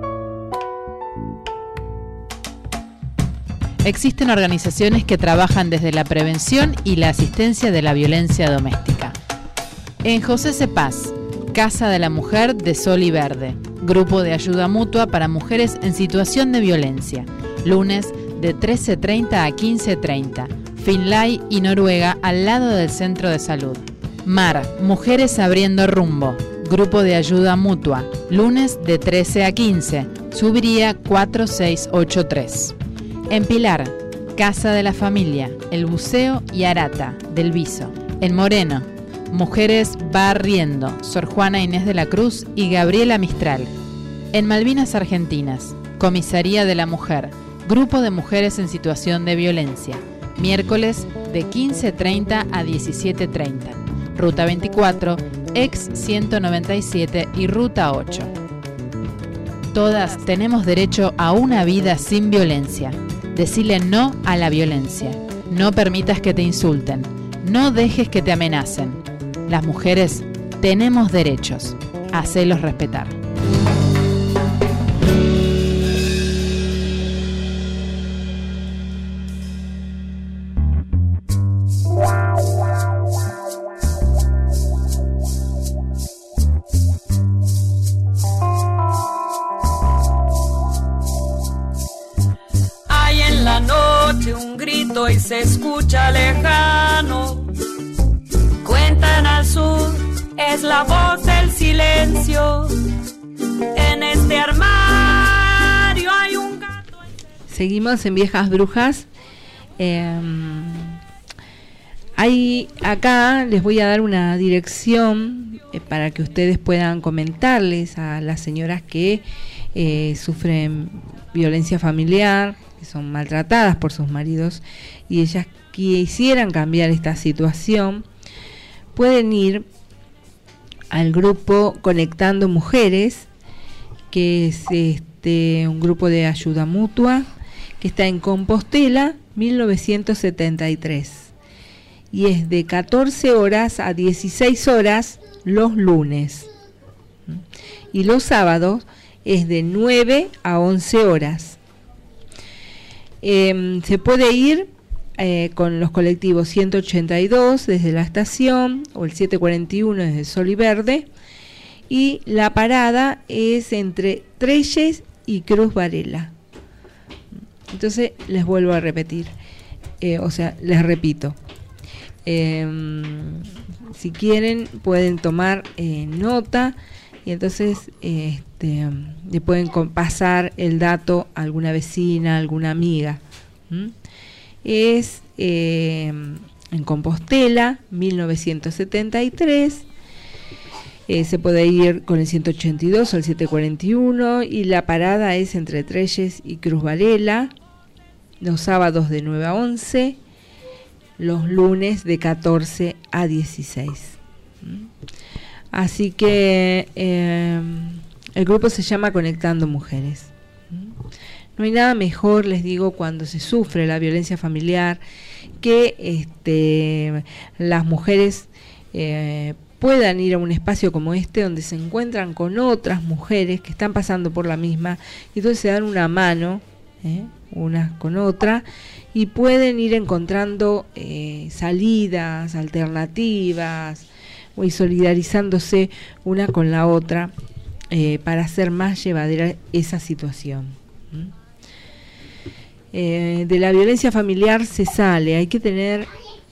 Existen organizaciones que trabajan desde la prevención y la asistencia de la violencia doméstica. En José C. Paz, Casa de la Mujer de Sol y Verde, grupo de ayuda mutua para mujeres en situación de violencia. Lunes de 13:30 a 15:30. Finlay y Noruega al lado del centro de salud. Mar, Mujeres Abriendo Rumbo, grupo de ayuda mutua. Lunes de 13 a 15. Subiría 4683. En Pilar, Casa de la Familia, El Buceo y Arata, del Viso. En Moreno, Mujeres Barriendo, Sor Juana Inés de la Cruz y Gabriela Mistral. En Malvinas Argentinas, Comisaría de la Mujer, grupo de mujeres en situación de violencia. Miércoles de 15:30 a 17:30. Ruta 24, ex 197 y Ruta 8. Todas tenemos derecho a una vida sin violencia. Decile no a la violencia. No permitas que te insulten. No dejes que te amenacen. Las mujeres tenemos derechos. Hacelos respetar. Hay en la noche un grito y se escucha lejano. ventana al sur es la voz del silencio. En este armario hay un gato. Seguimos en Viejas Brujas. Acá les voy a dar una dirección para que ustedes puedan comentarles a las señoras que sufren violencia familiar, que son maltratadas por sus maridos y ellas quisieran cambiar esta situación. Pueden ir al grupo Conectando Mujeres, que es un grupo de ayuda mutua que está en Compostela 1973 y es de 14 horas a 16 horas los lunes y los sábados es de 9 a 11 horas. Se puede ir con los colectivos 182 desde la estación o el 741 desde Sol y Verde, y la parada es entre Trelles y Cruz Varela. Entonces les vuelvo a repetir, les repito, si quieren pueden tomar nota y entonces le pueden pasar el dato a alguna vecina, a alguna amiga. Es en Compostela 1973. Se puede ir con el 182 o el 741 y la parada es entre Trelles y Cruz Varela, los sábados de 9 a 11, los lunes de 14 a 16. Así que el grupo se llama Conectando Mujeres. No hay nada mejor, les digo, cuando se sufre la violencia familiar, que las mujeres puedan ir a un espacio como este donde se encuentran con otras mujeres que están pasando por la misma y entonces se dan una mano una con otra y pueden ir encontrando salidas, alternativas y solidarizándose una con la otra para hacer más llevadera esa situación. De la violencia familiar se sale, hay que tener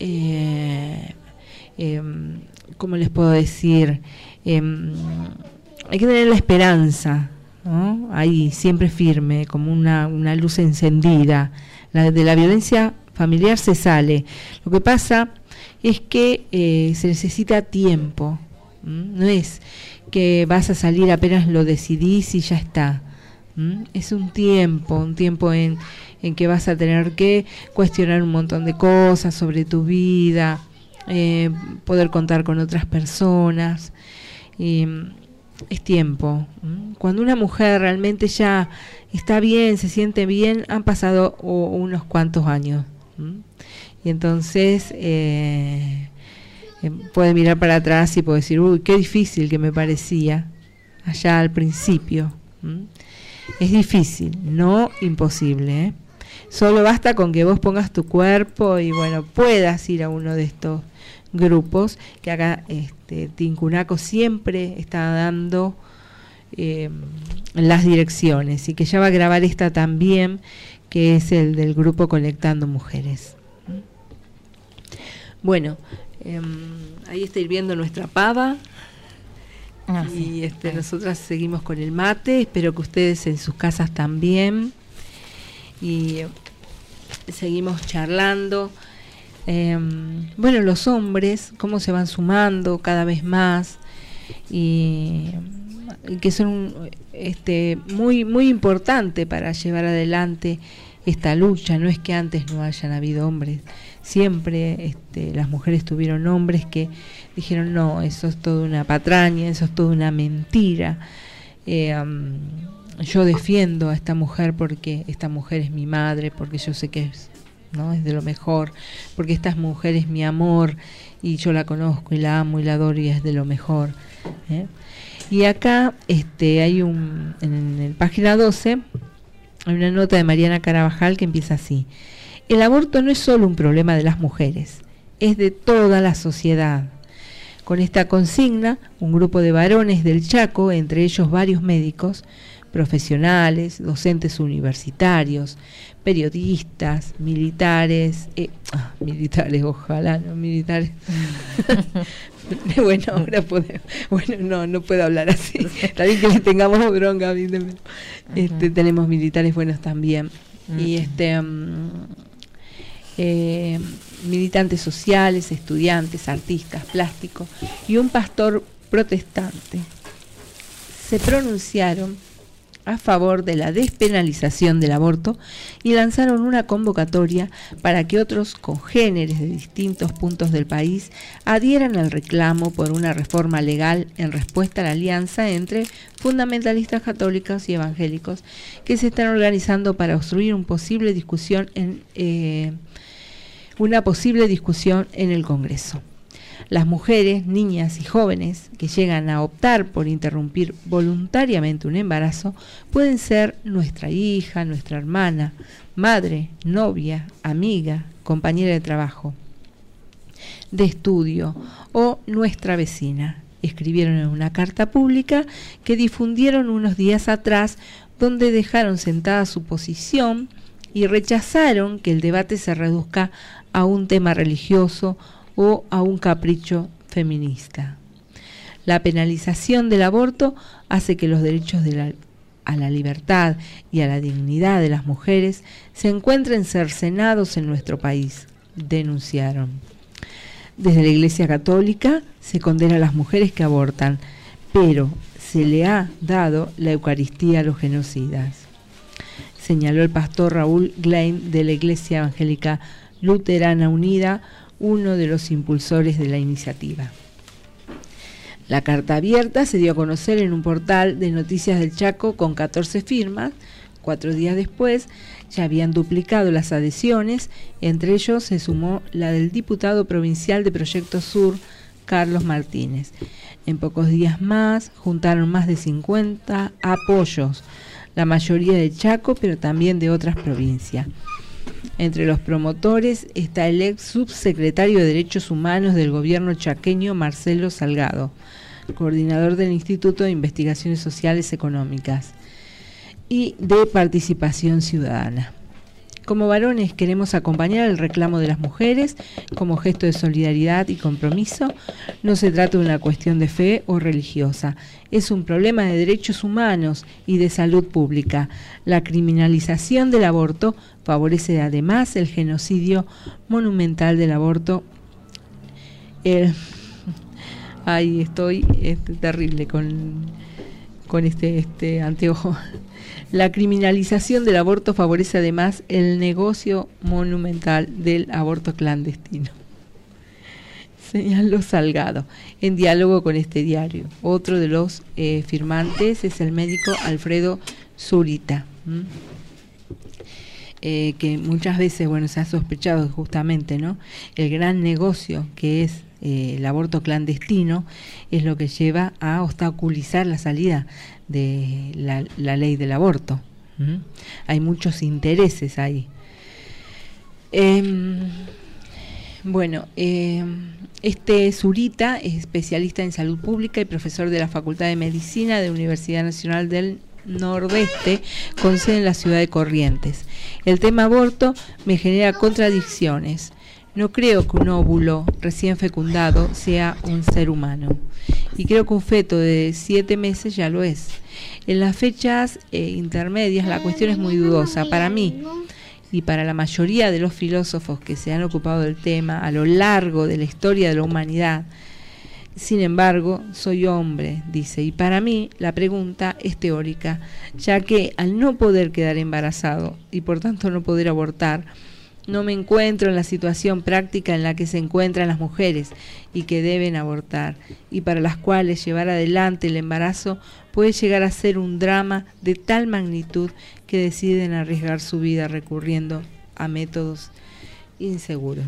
¿cómo les puedo decir? Hay que tener la esperanza, ¿no? Ahí siempre firme, como una luz encendida. De la violencia familiar se sale. Lo que pasa es que se necesita tiempo. No es que vas a salir apenas lo decidís y ya está. Es un tiempo en que vas a tener que cuestionar un montón de cosas sobre tu vida, poder contar con otras personas. Es tiempo. Cuando una mujer realmente ya está bien, se siente bien, han pasado unos cuantos años. Y entonces puede mirar para atrás y puede decir, uy, qué difícil que me parecía allá al principio. Es difícil, no imposible, Solo basta con que vos pongas tu cuerpo y bueno, puedas ir a uno de estos grupos que acá Tincunaco siempre está dando las direcciones, y que ya va a grabar esta también, que es el del grupo Conectando Mujeres. Bueno, ahí está hirviendo nuestra pava. Y nosotras seguimos con el mate. Espero que ustedes en sus casas también. Y seguimos charlando. Bueno, los hombres, cómo se van sumando cada vez más, y que son muy, muy importante para llevar adelante esta lucha. No es que antes no hayan habido hombres, siempre las mujeres tuvieron hombres que dijeron no, eso es toda una patraña, eso es toda una mentira, yo defiendo a esta mujer porque esta mujer es mi madre, porque yo sé que es de lo mejor, porque esta mujer es mi amor y yo la conozco y la amo y la adoro y es de lo mejor, Y acá hay en el página 12 hay una nota de Mariana Carabajal que empieza así: el aborto no es solo un problema de las mujeres, es de toda la sociedad. Con esta consigna, un grupo de varones del Chaco, entre ellos varios médicos, profesionales, docentes universitarios, periodistas, militares, militares, ojalá no militares, Bueno, ahora podemos. Bueno, no puedo hablar así. Está bien que le tengamos bronca, ¿viste? Tenemos militares buenos también. Y militantes sociales, estudiantes, artistas, plásticos y un pastor protestante se pronunciaron a favor de la despenalización del aborto y lanzaron una convocatoria para que otros congéneres de distintos puntos del país adhieran al reclamo por una reforma legal en respuesta a la alianza entre fundamentalistas católicos y evangélicos que se están organizando para obstruir una posible discusión en el Congreso. Las mujeres, niñas y jóvenes que llegan a optar por interrumpir voluntariamente un embarazo pueden ser nuestra hija, nuestra hermana, madre, novia, amiga, compañera de trabajo, de estudio o nuestra vecina. Escribieron en una carta pública que difundieron unos días atrás, donde dejaron sentada su posición y rechazaron que el debate se reduzca a un tema religioso o a un capricho feminista. La penalización del aborto hace que los derechos a la libertad y a la dignidad de las mujeres se encuentren cercenados en nuestro país, denunciaron. Desde la Iglesia Católica se condena a las mujeres que abortan, pero se le ha dado la Eucaristía a los genocidas, señaló el pastor Raúl Glein de la Iglesia Evangélica Luterana Unida, uno de los impulsores de la iniciativa. La carta abierta se dio a conocer en un portal de Noticias del Chaco con 14 firmas. 4 días después ya habían duplicado las adhesiones, entre ellos se sumó la del diputado provincial de Proyecto Sur, Carlos Martínez. En pocos días más juntaron más de 50 apoyos, la mayoría de Chaco, pero también de otras provincias. Entre los promotores está el ex subsecretario de Derechos Humanos del gobierno chaqueño, Marcelo Salgado, coordinador del Instituto de Investigaciones Sociales Económicas y de Participación Ciudadana. Como varones queremos acompañar el reclamo de las mujeres como gesto de solidaridad y compromiso. No se trata de una cuestión de fe o religiosa, es un problema de derechos humanos y de salud pública. La criminalización del aborto favorece además el genocidio monumental del aborto. Ay, estoy terrible con este anteojo. La criminalización del aborto favorece además el negocio monumental del aborto clandestino, señaló Salgado, en diálogo con este diario. Otro de los firmantes es el médico Alfredo Zurita, que muchas veces, se ha sospechado justamente, ¿no? El gran negocio que es el aborto clandestino es lo que lleva a obstaculizar la salida de la ley del aborto. Hay muchos intereses ahí. Este Zurita es especialista en salud pública y profesor de la Facultad de Medicina de la Universidad Nacional del Nordeste, con sede en la ciudad de Corrientes. El tema aborto me genera contradicciones. No creo que un óvulo recién fecundado sea un ser humano, y creo que un feto de 7 meses ya lo es. En las fechas intermedias la cuestión es muy dudosa para mí y para la mayoría de los filósofos que se han ocupado del tema a lo largo de la historia de la humanidad. Sin embargo, soy hombre, dice, y para mí la pregunta es teórica, ya que al no poder quedar embarazado y por tanto no poder abortar, no me encuentro en la situación práctica en la que se encuentran las mujeres y que deben abortar, y para las cuales llevar adelante el embarazo puede llegar a ser un drama de tal magnitud que deciden arriesgar su vida recurriendo a métodos inseguros.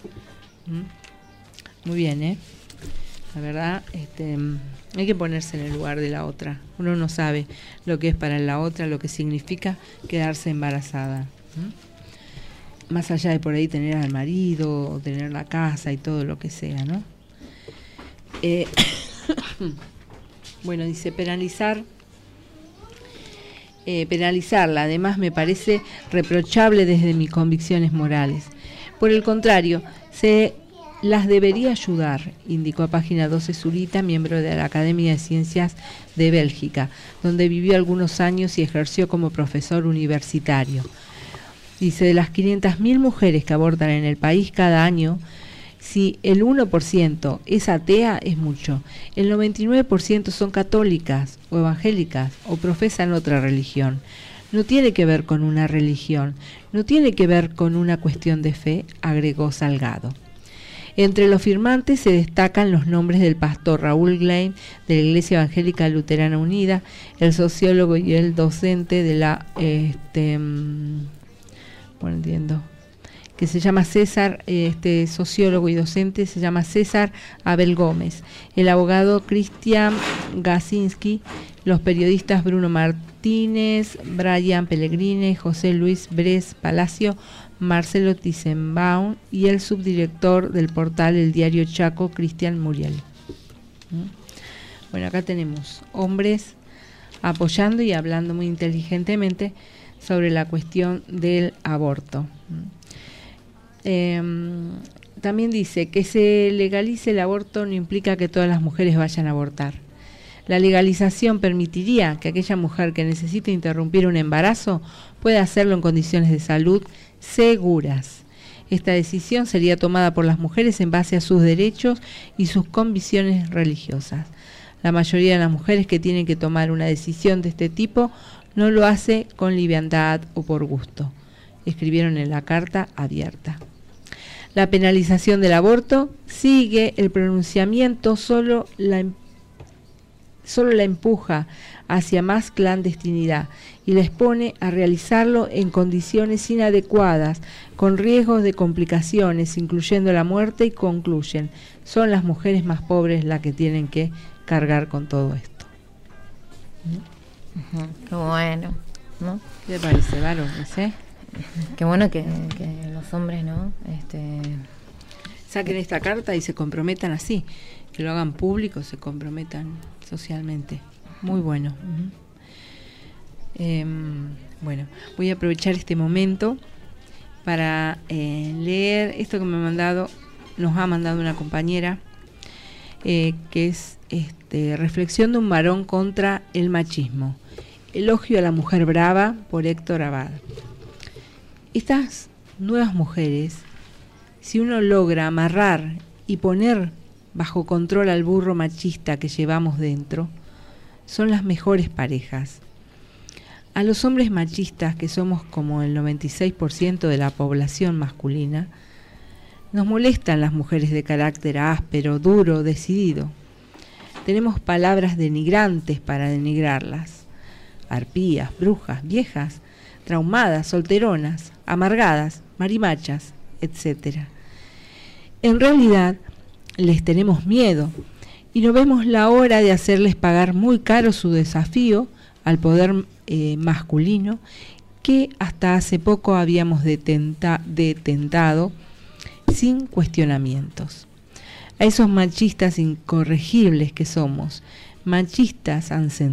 Muy bien, la verdad, hay que ponerse en el lugar de la otra. Uno no sabe lo que es para la otra, lo que significa quedarse embarazada. Más allá de por ahí tener al marido, o tener la casa y todo lo que sea, ¿no? Dice penalizarla, además me parece reprochable desde mis convicciones morales. Por el contrario, se las debería ayudar, indicó a página 12 Zurita, miembro de la Academia de Ciencias de Bélgica, donde vivió algunos años y ejerció como profesor universitario. Dice, de las 500.000 mujeres que abortan en el país cada año, si el 1% es atea, es mucho. El 99% son católicas o evangélicas o profesan otra religión. No tiene que ver con una religión, no tiene que ver con una cuestión de fe, agregó Salgado. Entre los firmantes se destacan los nombres del pastor Raúl Gleim de la Iglesia Evangélica Luterana Unida, el sociólogo y el docente de la que se llama César, sociólogo y docente se llama César Abel Gómez, el abogado Cristian Gasinski, los periodistas Bruno Martínez, Brian Pellegrini, José Luis Bres Palacio, Marcelo Tissenbaum y el subdirector del portal El Diario Chaco, Cristian Muriel. Bueno, acá tenemos hombres apoyando y hablando muy inteligentemente sobre la cuestión del aborto. También dice que se legalice el aborto no implica que todas las mujeres vayan a abortar. La legalización permitiría que aquella mujer que necesite interrumpir un embarazo pueda hacerlo en condiciones de salud seguras. Esta decisión sería tomada por las mujeres en base a sus derechos y sus convicciones religiosas. La mayoría de las mujeres que tienen que tomar una decisión de este tipo no lo hace con liviandad o por gusto, escribieron en la carta abierta. La penalización del aborto sigue el pronunciamiento, solo la empuja hacia más clandestinidad y la expone a realizarlo en condiciones inadecuadas, con riesgos de complicaciones, incluyendo la muerte, y concluyen, son las mujeres más pobres las que tienen que cargar con todo esto. Qué bueno, ¿no? ¿Qué te parece, Varo? Qué bueno que los hombres, ¿no? Saquen esta carta y se comprometan así, que lo hagan público, se comprometan socialmente. Muy bueno. Bueno, voy a aprovechar este momento para leer esto que nos ha mandado una compañera, que es Reflexión de un varón contra el machismo. Elogio a la mujer brava, por Héctor Abad. Estas nuevas mujeres, si uno logra amarrar y poner bajo control al burro machista que llevamos dentro, son las mejores parejas. A los hombres machistas, que somos como el 96% de la población masculina, nos molestan las mujeres de carácter áspero, duro, decidido. Tenemos palabras denigrantes para denigrarlas. Arpías, brujas, viejas, traumadas, solteronas, amargadas, marimachas, etc. En realidad, les tenemos miedo y no vemos la hora de hacerles pagar muy caro su desafío al poder masculino que hasta hace poco habíamos detentado sin cuestionamientos. A esos machistas incorregibles que somos, machistas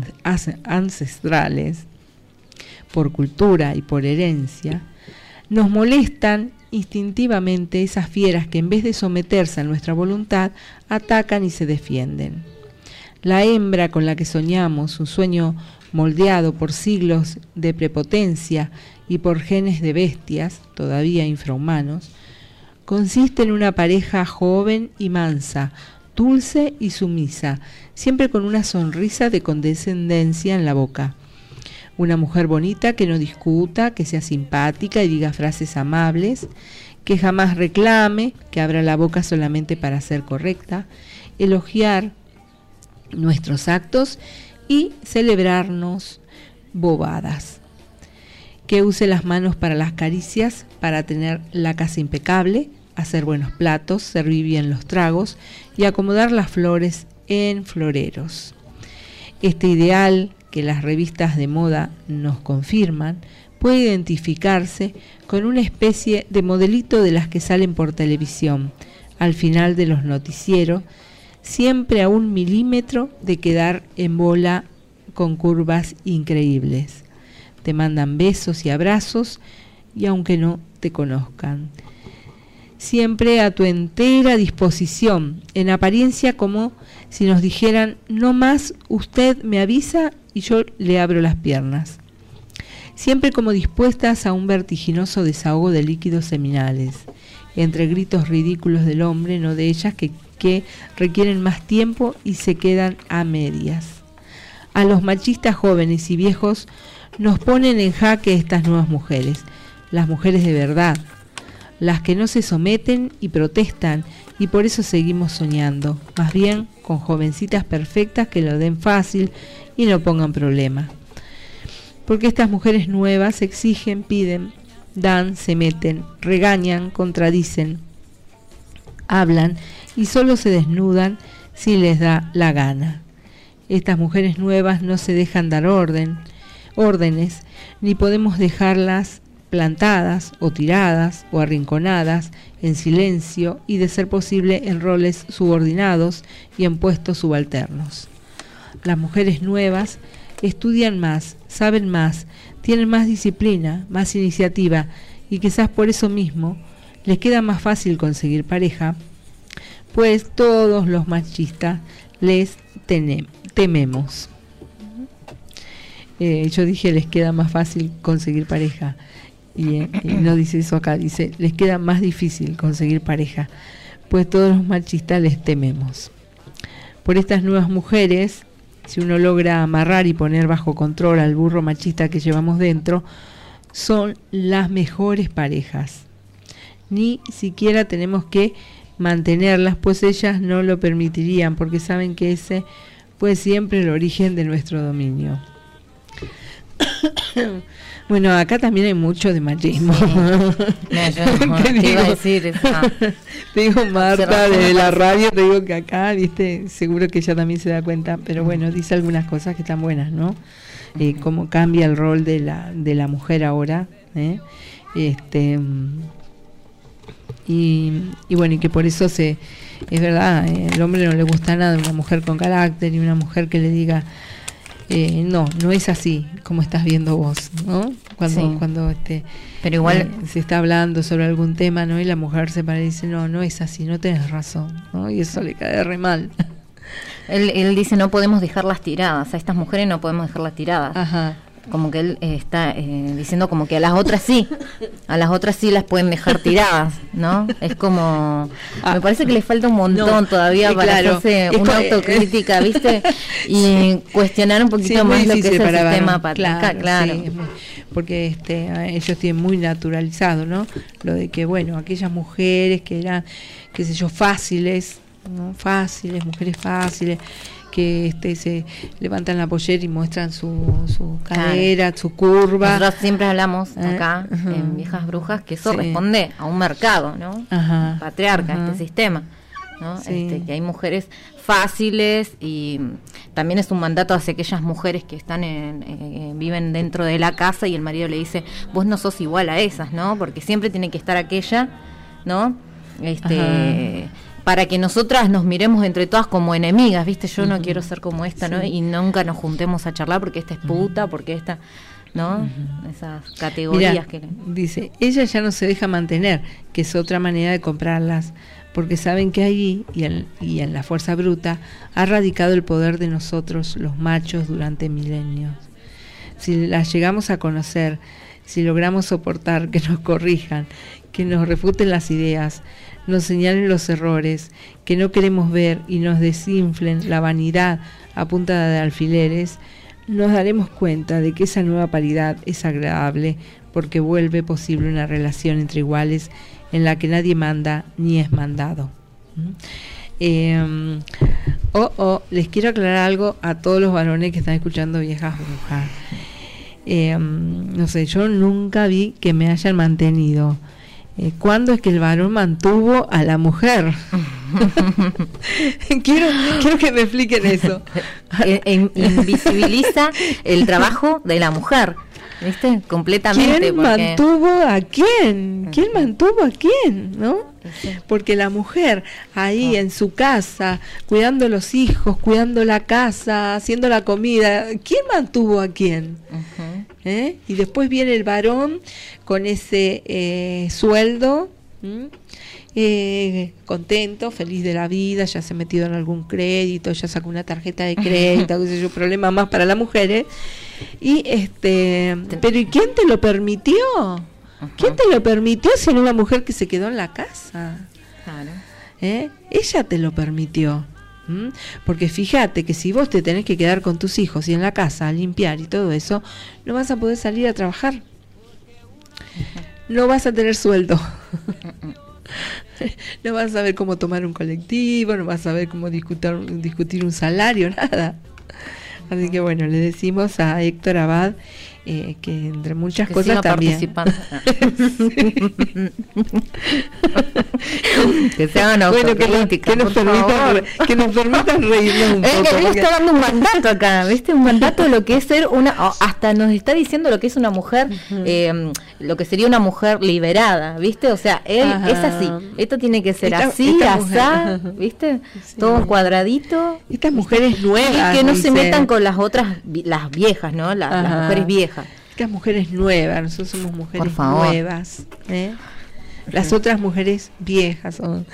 ancestrales, por cultura y por herencia, nos molestan instintivamente esas fieras que en vez de someterse a nuestra voluntad, atacan y se defienden. La hembra con la que soñamos, un sueño moldeado por siglos de prepotencia y por genes de bestias, todavía infrahumanos, consiste en una pareja joven y mansa, dulce y sumisa, siempre con una sonrisa de condescendencia en la boca. Una mujer bonita que no discuta, que sea simpática y diga frases amables, que jamás reclame, que abra la boca solamente para ser correcta, elogiar nuestros actos y celebrarnos bobadas. Que use las manos para las caricias, para tener la casa impecable, hacer buenos platos, servir bien los tragos y acomodar las flores en floreros. Este ideal que las revistas de moda nos confirman puede identificarse con una especie de modelito de las que salen por televisión al final de los noticieros, siempre a 1 milímetro de quedar en bola con curvas increíbles. Te mandan besos y abrazos y aunque no te conozcan. siempre a tu entera disposición, en apariencia como si nos dijeran, no más, usted me avisa y yo le abro las piernas. Siempre como dispuestas a un vertiginoso desahogo de líquidos seminales, entre gritos ridículos del hombre, no de ellas, que requieren más tiempo y se quedan a medias. A los machistas jóvenes y viejos nos ponen en jaque estas nuevas mujeres, las mujeres de verdad, las que no se someten y protestan, y por eso seguimos soñando, más bien con jovencitas perfectas que lo den fácil y no pongan problema. Porque estas mujeres nuevas exigen, piden, dan, se meten, regañan, contradicen, hablan y solo se desnudan si les da la gana. Estas mujeres nuevas no se dejan dar órdenes, ni podemos dejarlas plantadas o tiradas o arrinconadas en silencio y, de ser posible, en roles subordinados y en puestos subalternos. Las mujeres nuevas estudian más, saben más, tienen más disciplina, más iniciativa, y quizás por eso mismo les queda más fácil conseguir pareja, pues todos los machistas les tememos. Yo dije les queda más fácil conseguir pareja, y no dice eso acá, dice les queda más difícil conseguir pareja, pues todos los machistas les tememos. Por estas nuevas mujeres, si uno logra amarrar y poner bajo control al burro machista que llevamos dentro, son las mejores parejas. Ni siquiera tenemos que mantenerlas, pues ellas no lo permitirían, porque saben que ese fue siempre el origen de nuestro dominio. Bueno, acá también hay mucho de machismo. Sí. No, te iba a decir eso. Te digo, Marta, de la radio, te digo que acá, viste, seguro que ella también se da cuenta, pero bueno, dice algunas cosas que están buenas, ¿no? Cómo cambia el rol de la mujer ahora, y bueno, y que por eso es verdad, el hombre no le gusta nada una mujer con carácter y una mujer que le diga no es así como estás viendo vos, ¿no? Cuando pero igual se está hablando sobre algún tema, ¿no? Y la mujer se para y dice, no es así, no tenés razón, ¿no? Y eso le cae re mal. Él dice, no podemos dejarlas tiradas, a estas mujeres no podemos dejarlas tiradas. Ajá. Como que él está diciendo como que a las otras sí las pueden dejar tiradas, ¿no? Es como, me parece que le falta un montón todavía para hacerse una autocrítica, ¿viste? Y cuestionar un poquito más lo que es el sistema patriarcal, claro. Sí, porque ellos tienen muy naturalizado, ¿no? Lo de que, bueno, aquellas mujeres que eran, qué sé yo, fáciles, ¿no? Mujeres fáciles, que se levantan la pollera y muestran su cadera, su curva. Nosotros siempre hablamos acá en Viejas Brujas que eso responde a un mercado, ¿no? Ajá, patriarca, este sistema, ¿no? Que hay mujeres fáciles, y también es un mandato hacia aquellas mujeres que están viven dentro de la casa, y el marido le dice, vos no sos igual a esas, ¿no? Porque siempre tiene que estar aquella, ¿no? Para que nosotras nos miremos entre todas como enemigas, ¿viste? Yo no quiero ser como esta, ¿no? Y nunca nos juntemos a charlar porque esta es puta, porque esta, ¿no? Esas categorías. Mirá, que dice, ella ya no se deja mantener, que es otra manera de comprarlas, porque saben que allí y en la fuerza bruta ha radicado el poder de nosotros, los machos, durante milenios. Si las llegamos a conocer, si logramos soportar que nos corrijan, que nos refuten las ideas, nos señalen los errores que no queremos ver y nos desinflen la vanidad a punta de alfileres, nos daremos cuenta de que esa nueva paridad es agradable, porque vuelve posible una relación entre iguales en la que nadie manda ni es mandado. Les quiero aclarar algo a todos los varones que están escuchando Viejas Brujas. No sé, yo nunca vi que me hayan mantenido. ¿Cuándo es que el varón mantuvo a la mujer? quiero que me expliquen eso. Invisibiliza el trabajo de la mujer, ¿viste? Completamente. ¿Quién mantuvo a quién? ¿Quién mantuvo a quién? ¿No? Porque la mujer ahí en su casa, cuidando los hijos, cuidando la casa, haciendo la comida, ¿quién mantuvo a quién? Y después viene el varón con ese sueldo, contento, feliz de la vida, ya se ha metido en algún crédito, ya sacó una tarjeta de crédito, qué sé yo, problema más para las mujeres. Y pero ¿y quién te lo permitió? ¿Quién te lo permitió si era una mujer que se quedó en la casa? Claro. Ella te lo permitió. Porque fíjate que si vos te tenés que quedar con tus hijos y en la casa a limpiar y todo eso, no vas a poder salir a trabajar. No vas a tener sueldo. No vas a saber cómo tomar un colectivo, no vas a saber cómo discutir un salario, nada. Así que bueno, le decimos a Héctor Abad que entre muchas que cosas también que se hagan autocrítica, que nos permitan reírnos un poco. Él está dando un mandato acá, ¿viste? Un mandato de lo que es ser hasta nos está diciendo lo que es una mujer, lo que sería una mujer liberada, ¿viste? O sea, él es así, esto tiene que ser así, asá, ¿viste? Sí. Todo cuadradito. Estas mujeres nuevas. Y que no se metan con las otras, las viejas, ¿no? Las mujeres viejas. Estas mujeres nuevas, nosotros somos mujeres nuevas, Las otras mujeres viejas son.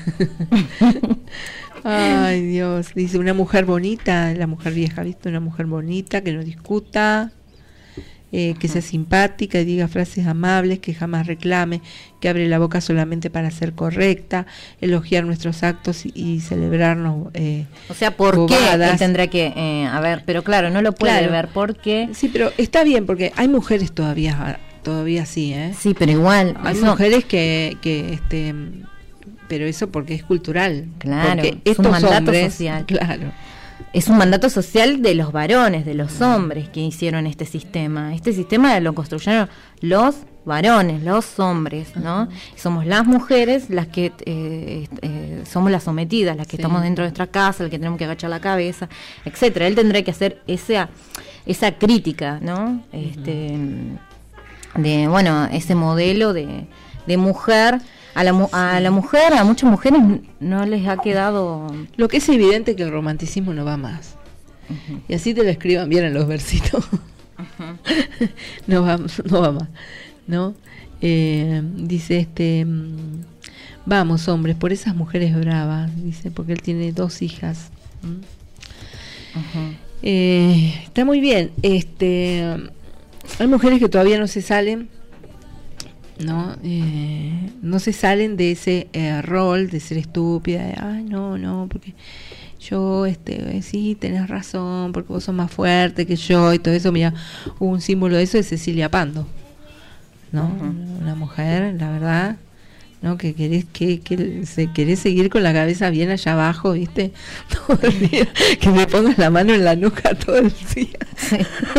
Ay, Dios, dice una mujer bonita, la mujer vieja, ¿viste? Una mujer bonita que no discuta, que sea simpática y diga frases amables, que jamás reclame, que abre la boca solamente para ser correcta, elogiar nuestros actos y celebrarnos. O sea, ¿por qué él tendrá que a ver? Pero claro, no lo puede ver porque. Sí, pero está bien porque hay mujeres todavía sí, Sí, pero igual hay mujeres que pero eso porque es cultural. Claro, porque es un mandato social. Claro. Es un mandato social de los varones, de los hombres que hicieron este sistema. Este sistema lo construyeron los varones, los hombres, ¿no? Somos las mujeres las que somos las sometidas, las que estamos dentro de nuestra casa, las que tenemos que agachar la cabeza, etcétera. Él tendrá que hacer esa crítica, ¿no? De bueno, ese modelo de mujer. A muchas mujeres no les ha quedado. Lo que es evidente que el romanticismo no va más. Y así te lo escriban bien en los versitos. No va más, ¿no? Dice vamos hombres, por esas mujeres bravas, dice, porque él tiene 2 hijas. Está muy bien. Hay mujeres que todavía no se salen. No se salen de ese rol de ser estúpida, ay no, porque yo sí tenés razón, porque vos sos más fuerte que yo y todo eso. Mira, un símbolo de eso es Cecilia Pando, ¿no? Una mujer, la verdad, ¿no? Que querés seguir con la cabeza bien allá abajo, ¿viste? Todo el día, que me pongas la mano en la nuca todo el día. Sí.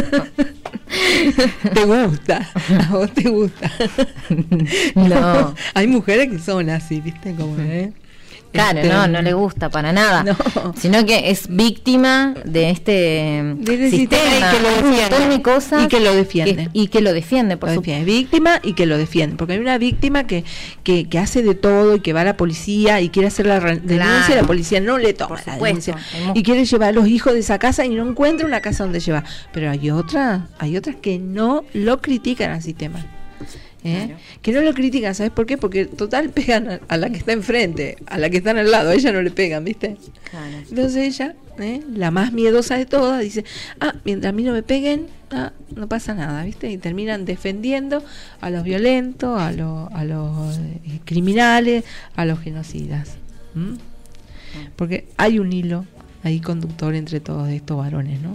¿Te gusta? ¿A vos te gusta? No. Hay mujeres que son así, ¿viste? Como, Claro, no le gusta para nada, sino que es víctima de este sistema y que lo defiende. Y que lo defiende, por supuesto. Es víctima y que lo defiende, porque hay una víctima que hace de todo y que va a la policía y quiere hacer la denuncia, la policía no le toma la denuncia y quiere llevar a los hijos de esa casa y no encuentra una casa donde llevar. Pero hay otras que no lo critican al sistema. Claro. Que no lo critican, ¿sabes por qué? Porque total pegan a la que está enfrente, a la que están al lado, a ella no le pegan, ¿viste? Claro. Entonces ella, la más miedosa de todas, dice, mientras a mí no me peguen, no pasa nada, ¿viste? Y terminan defendiendo a los violentos, a los criminales, a los genocidas. Porque hay un hilo ahí conductor entre todos estos varones, ¿no?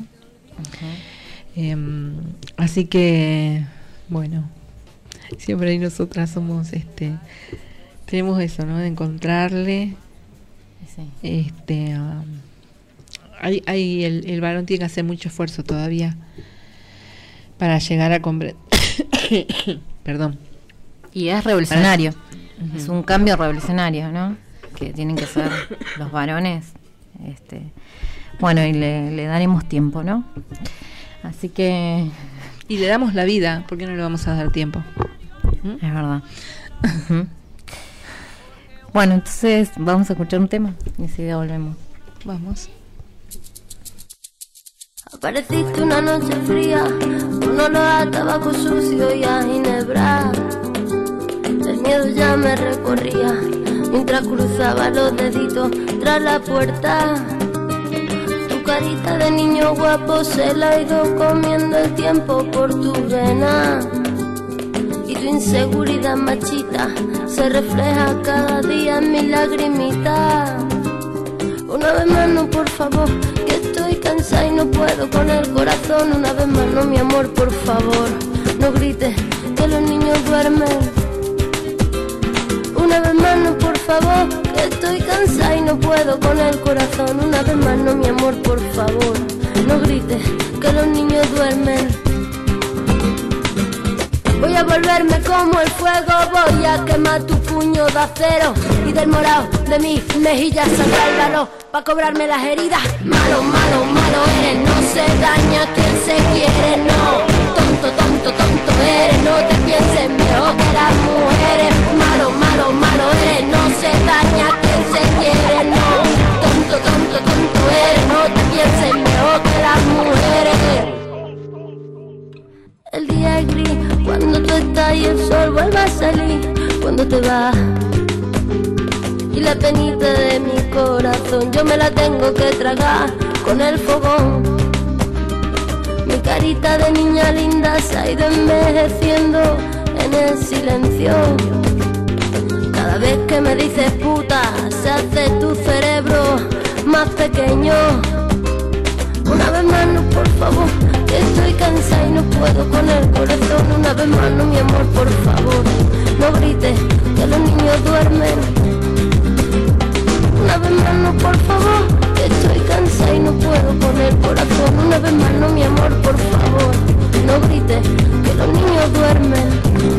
Así que, bueno, siempre ahí nosotras somos tenemos eso, ¿no? De encontrarle el varón tiene que hacer mucho esfuerzo todavía para llegar a comprender. Perdón. Y es revolucionario. Es un cambio revolucionario, ¿no? Que tienen que ser los varones. Bueno, y le daremos tiempo, ¿no? Así que y le damos la vida, ¿por qué no le vamos a dar tiempo? Es verdad. Bueno, entonces vamos a escuchar un tema y enseguida volvemos. Vamos. Apareciste una noche fría, un olor a tabaco sucio y a ginebra. El miedo ya me recorría, mientras cruzaba los deditos tras la puerta. Tu carita de niño guapo se la ha ido comiendo el tiempo por tu vena. Y tu inseguridad machita se refleja cada día en mi lagrimita. Una vez más no, por favor, que estoy cansada y no puedo con el corazón. Una vez más no, mi amor, por favor, no grites que los niños duermen. Una vez más no, por favor, que estoy cansada y no puedo con el corazón. Una vez más no, mi amor, por favor, no grites que los niños duermen. Voy a volverme como el fuego, voy a quemar tu puño de acero y del morado de mis mejillas saldrá el valor pa' cobrarme las heridas. Malo, malo, malo eres, no se daña quien se quiere, no. Tonto, tonto, tonto eres, no te pienses mejor que las mujeres. Malo, malo, malo eres, no se daña quien se quiere, no. Tonto, tonto, tonto eres, no te pienses mejor que las mujeres. El día es gris cuando tú estás y el sol vuelve a salir. Cuando te vas y la penita de mi corazón yo me la tengo que tragar con el fogón. Mi carita de niña linda se ha ido envejeciendo en el silencio. Cada vez que me dices puta se hace tu cerebro más pequeño. Una vez más no, por favor, que estoy cansada y no puedo con el corazón. Una vez más no, mi amor, por favor, no grites que los niños duermen. Una vez más no, por favor, que estoy cansada y no puedo con el corazón. Una vez más no, mi amor, por favor, no grites que los niños duermen.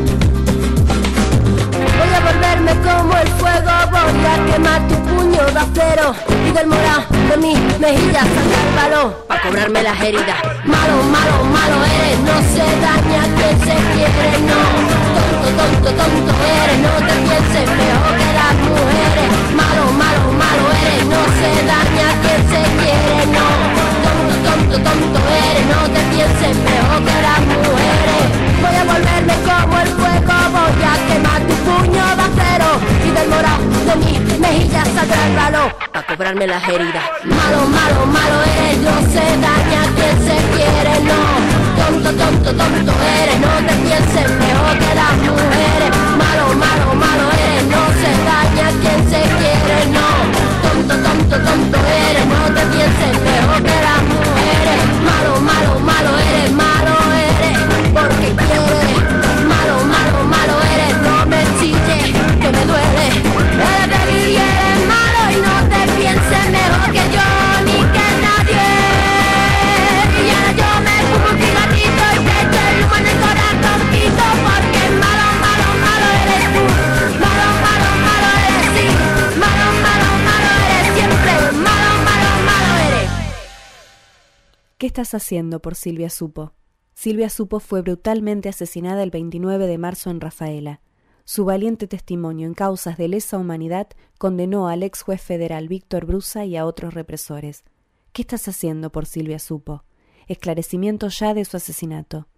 Voy a volverme como el fuego, voy a quemar tu puño de acero y del morado de mis mejillas saldrá el valor pa' cobrarme las heridas. Malo, malo, malo eres, no se daña quien se quiere, no. Tonto, tonto, tonto eres, no te pienses mejor que las mujeres. Malo, malo, malo eres, no se daña quien se quiere, no. Tonto, tonto, tonto eres, no te pienses mejor que las mujeres. Voy a volverme como el fuego, voy a quemar tu puño de acero y del morado de mis mejillas saldrá el valor pa' cobrarme las heridas. Malo, malo, malo eres, no se daña quien se quiere, no. Tonto, tonto, tonto eres, no te pienses mejor que las mujeres. Malo, malo, malo eres, no se daña quien se quiere, no. Tonto, tonto, tonto eres, no te pienses mejor que las mujeres. Malo, malo, malo eres, porque quieres. Malo, malo, malo eres, no me chilles, que me duele. Eres débil y eres malo y no te pienses mejor que yo ni que nadie. Y ahora yo me fumo un cigarrito y te echo el humo en el corazoncito, porque malo, malo, malo eres tú. Malo, malo, malo eres sí. Malo, malo, malo eres siempre. Malo, malo, malo eres. ¿Qué estás haciendo por Silvia Supo? Silvia Supo fue brutalmente asesinada el 29 de marzo en Rafaela. Su valiente testimonio en causas de lesa humanidad condenó al ex juez federal Víctor Brusa y a otros represores. ¿Qué estás haciendo por Silvia Supo? Esclarecimiento ya de su asesinato.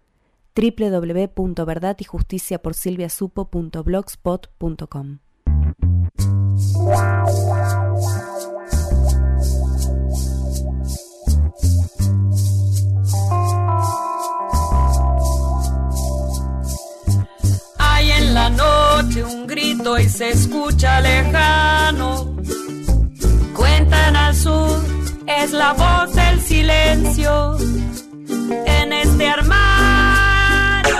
www.verdadyjusticiaporsilviasupo.blogspot.com. Hay en la noche un grito y se escucha lejano. Cuentan al sur, es la voz del silencio en este armario.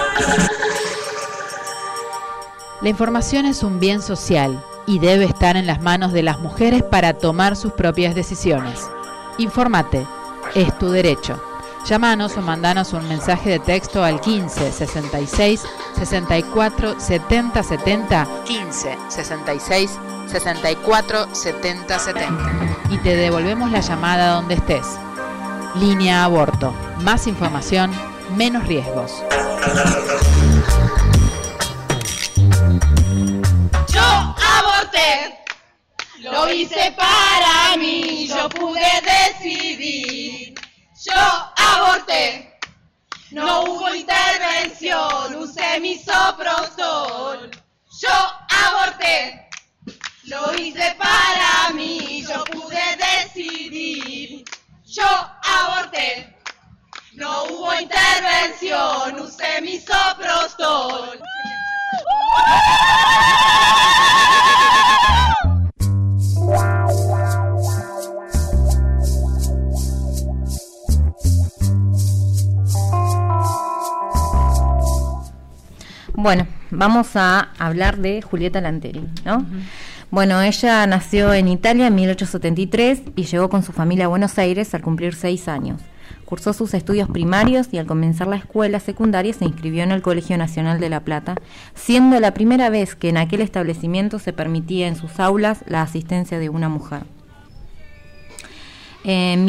La información es un bien social y debe estar en las manos de las mujeres para tomar sus propias decisiones. Infórmate, es tu derecho. Llámanos o mandanos un mensaje de texto al 15 66 64 70 70 15 66 64 70 70 y te devolvemos la llamada donde estés. Línea Aborto. Más información, menos riesgos. Yo aborté, lo hice para mí, yo pude decidir. Yo aborté, no hubo intervención, usé misoprostol. Yo aborté, Lo hice para mí, yo pude decidir. Yo aborté. No hubo intervención, usé misoprostol. Bueno, vamos a hablar de Julieta Lanteri, ¿no? Bueno, ella nació en Italia en 1873 y llegó con su familia a Buenos Aires al cumplir 6 años. Cursó sus estudios primarios y al comenzar la escuela secundaria se inscribió en el Colegio Nacional de La Plata, siendo la primera vez que en aquel establecimiento se permitía en sus aulas la asistencia de una mujer. En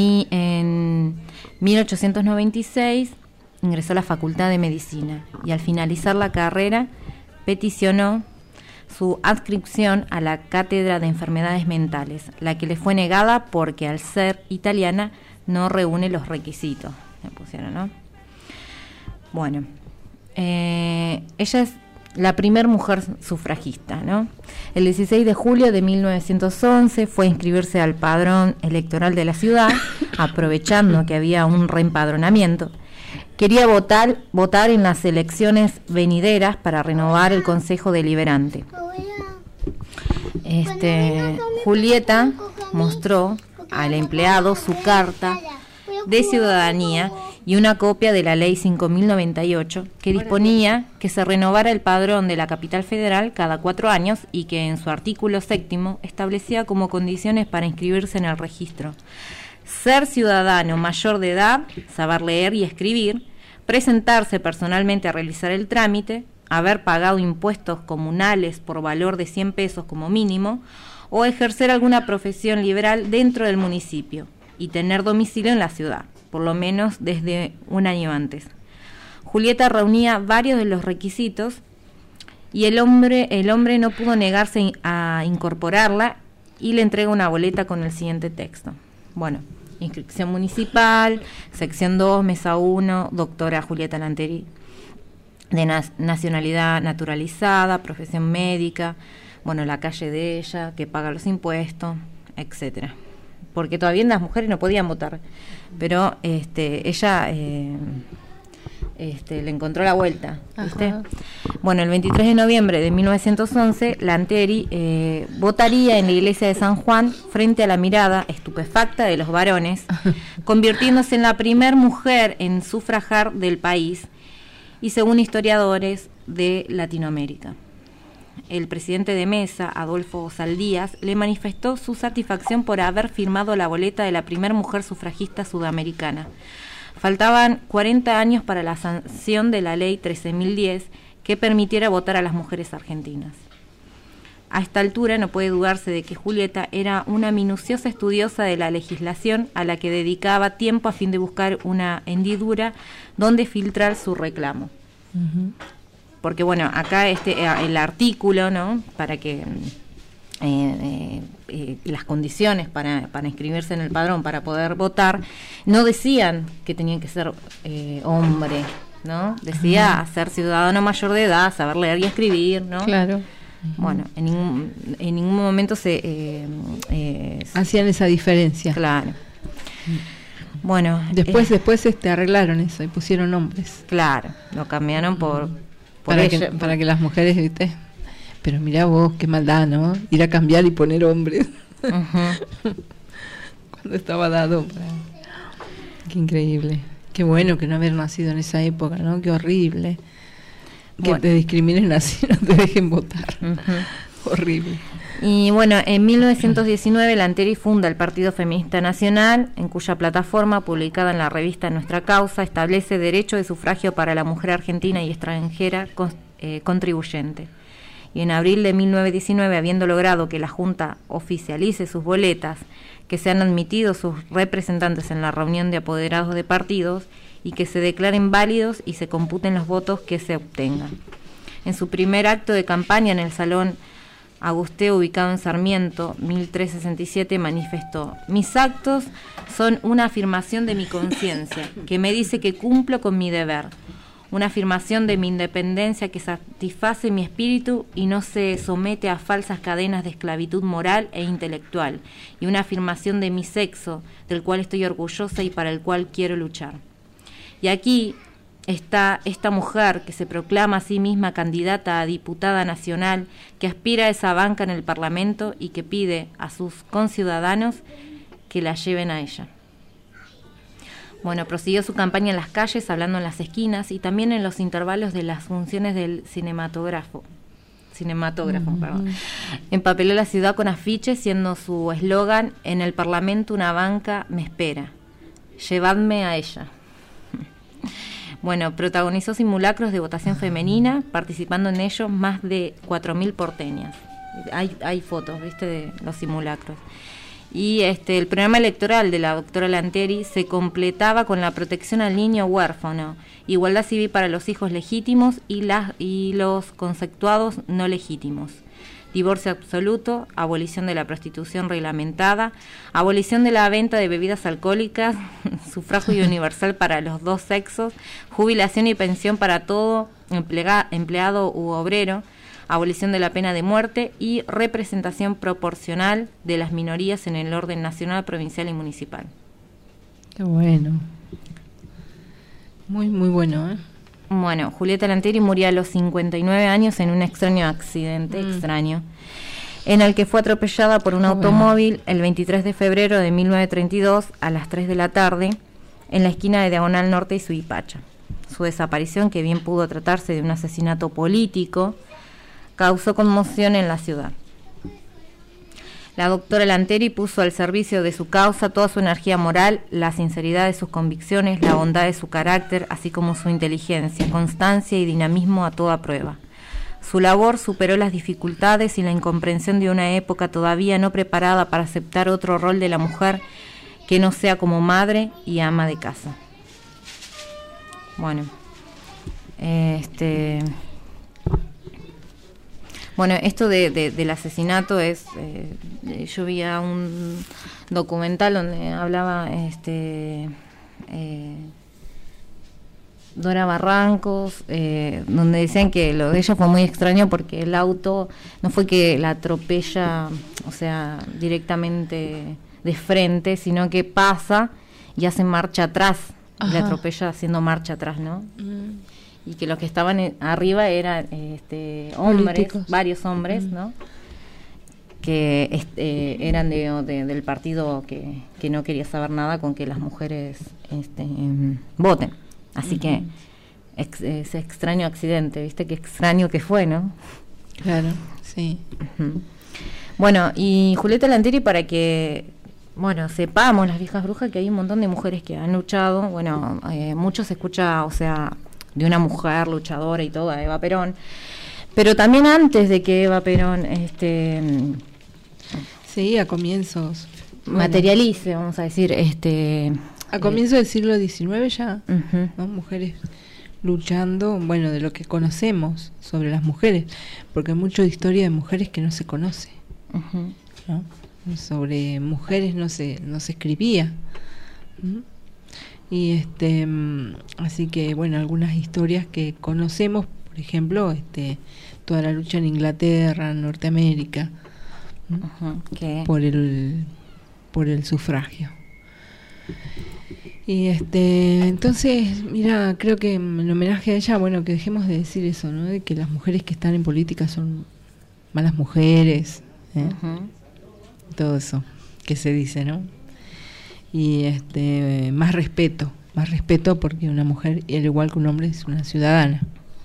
1896 ingresó a la Facultad de Medicina y al finalizar la carrera peticionó su adscripción a la Cátedra de Enfermedades Mentales, la que le fue negada porque al ser italiana no reúne los requisitos. Me pusieron, ¿no? Bueno, ella es la primer mujer sufragista, ¿no? El 16 de julio de 1911 fue a inscribirse al padrón electoral de la ciudad, aprovechando que había un reempadronamiento. Quería votar en las elecciones venideras para renovar el Consejo Deliberante. Julieta mostró al empleado su carta de ciudadanía y una copia de la Ley 5098 que disponía que se renovara el padrón de la capital federal cada 4 años y que en su artículo 7º establecía como condiciones para inscribirse en el registro: ser ciudadano mayor de edad, saber leer y escribir, presentarse personalmente a realizar el trámite, haber pagado impuestos comunales por valor de 100 pesos como mínimo, o ejercer alguna profesión liberal dentro del municipio y tener domicilio en la ciudad, por lo menos desde un año antes. Julieta reunía varios de los requisitos y el hombre no pudo negarse a incorporarla y le entrega una boleta con el siguiente texto. Bueno, inscripción municipal, sección 2, mesa 1, doctora Julieta Lanteri, de nacionalidad naturalizada, profesión médica, bueno, la calle de ella, que paga los impuestos, etcétera. Porque todavía las mujeres no podían votar, pero ella le encontró la vuelta, ¿viste? Bueno, el 23 de noviembre de 1911, Lanteri votaría en la iglesia de San Juan frente a la mirada estupefacta de los varones, convirtiéndose en la primer mujer en sufragar del país y según historiadores de Latinoamérica. El presidente de mesa, Adolfo Saldías, le manifestó su satisfacción por haber firmado la boleta de la primer mujer sufragista sudamericana. Faltaban 40 años para la sanción de la ley 13.010 que permitiera votar a las mujeres argentinas. A esta altura no puede dudarse de que Julieta era una minuciosa estudiosa de la legislación a la que dedicaba tiempo a fin de buscar una hendidura donde filtrar su reclamo. Porque bueno, acá el artículo, ¿no? Para que las condiciones para inscribirse en el padrón, para poder votar, no decían que tenían que ser hombre, ¿no? Decía ser ciudadano mayor de edad, saber leer y escribir, ¿no? Claro. Bueno, en ningún momento se hacían esa diferencia. Claro. Bueno, después arreglaron eso y pusieron hombres. Claro, lo cambiaron para que las mujeres, ¿viste? Pero mirá vos, qué maldad, ¿no? Ir a cambiar y poner hombres. Cuando estaba dado. Qué increíble. Qué bueno que no haber nacido en esa época, ¿no? Qué horrible. Que te discriminen así, no te dejen votar. Horrible. Y bueno, en 1919 Lanteri funda el Partido Feminista Nacional, en cuya plataforma, publicada en la revista Nuestra Causa, establece derecho de sufragio para la mujer argentina y extranjera contribuyente. Y en abril de 1919, habiendo logrado que la Junta oficialice sus boletas, que sean admitidos sus representantes en la reunión de apoderados de partidos y que se declaren válidos y se computen los votos que se obtengan. En su primer acto de campaña en el Salón Agusteo, ubicado en Sarmiento, 1367, manifestó: mis actos son una afirmación de mi conciencia, que me dice que cumplo con mi deber. una afirmación de mi independencia que satisface mi espíritu y no se somete a falsas cadenas de esclavitud moral e intelectual, y una afirmación de mi sexo, del cual estoy orgullosa y para el cual quiero luchar. Y aquí está esta mujer que se proclama a sí misma candidata a diputada nacional, que aspira a esa banca en el Parlamento y que pide a sus conciudadanos que la lleven a ella. Bueno, prosiguió su campaña en las calles, hablando en las esquinas y también en los intervalos de las funciones del cinematógrafo. Empapeló la ciudad con afiches, siendo su eslogan: en el Parlamento una banca me espera, llevadme a ella. Bueno, protagonizó simulacros de votación femenina, participando en ellos más de 4.000 porteñas. Hay fotos, ¿viste?, de los simulacros. Y el programa electoral de la doctora Lanteri se completaba con la protección al niño huérfano, igualdad civil para los hijos legítimos y los conceptuados no legítimos, divorcio absoluto, abolición de la prostitución reglamentada, abolición de la venta de bebidas alcohólicas, sufragio universal para los dos sexos, jubilación y pensión para todo empleado u obrero, abolición de la pena de muerte y representación proporcional de las minorías en el orden nacional, provincial y municipal. Qué bueno. Muy, muy bueno, ¿eh? Bueno, Julieta Lanteri murió a los 59 años en un extraño accidente, en el que fue atropellada por un automóvil el 23 de febrero de 1932 a las 3 de la tarde en la esquina de Diagonal Norte y Suipacha. Su desaparición, que bien pudo tratarse de un asesinato político, causó conmoción en la ciudad. La doctora Lanteri puso al servicio de su causa toda su energía moral, la sinceridad de sus convicciones, la bondad de su carácter, así como su inteligencia, constancia y dinamismo a toda prueba. Su labor superó las dificultades y la incomprensión de una época todavía no preparada para aceptar otro rol de la mujer que no sea como madre y ama de casa. Bueno, Bueno, esto del asesinato es... yo vi un documental donde hablaba Dora Barrancos, donde decían que lo de ella fue muy extraño porque el auto no fue que la atropella, o sea, directamente de frente, sino que pasa y hace marcha atrás. La atropella haciendo marcha atrás, ¿no? Y que los que estaban arriba eran hombres, políticos, varios hombres, ¿no? Que eran del partido que no quería saber nada con que las mujeres voten. Así que ese extraño accidente, ¿viste? Qué extraño que fue, ¿no? Claro, sí. Bueno, y Julieta Lanteri, para que sepamos las viejas brujas, que hay un montón de mujeres que han luchado. Bueno, mucho se escucha, o sea, de una mujer luchadora y todo, a Eva Perón, pero también antes de que Eva Perón sí, a comienzos materialice, vamos a decir, a comienzos del siglo XIX ya, ¿no? Mujeres luchando, bueno, de lo que conocemos sobre las mujeres, porque hay mucha historia de mujeres que no se conoce, ¿no? Sobre mujeres no se escribía. Y así que bueno, algunas historias que conocemos, por ejemplo, toda la lucha en Inglaterra, en Norteamérica, por el sufragio. Y entonces, mira, creo que en homenaje a ella, bueno, que dejemos de decir eso, ¿no? De que las mujeres que están en política son malas mujeres, todo eso que se dice, ¿no? Y más respeto porque una mujer, al igual que un hombre, es una ciudadana.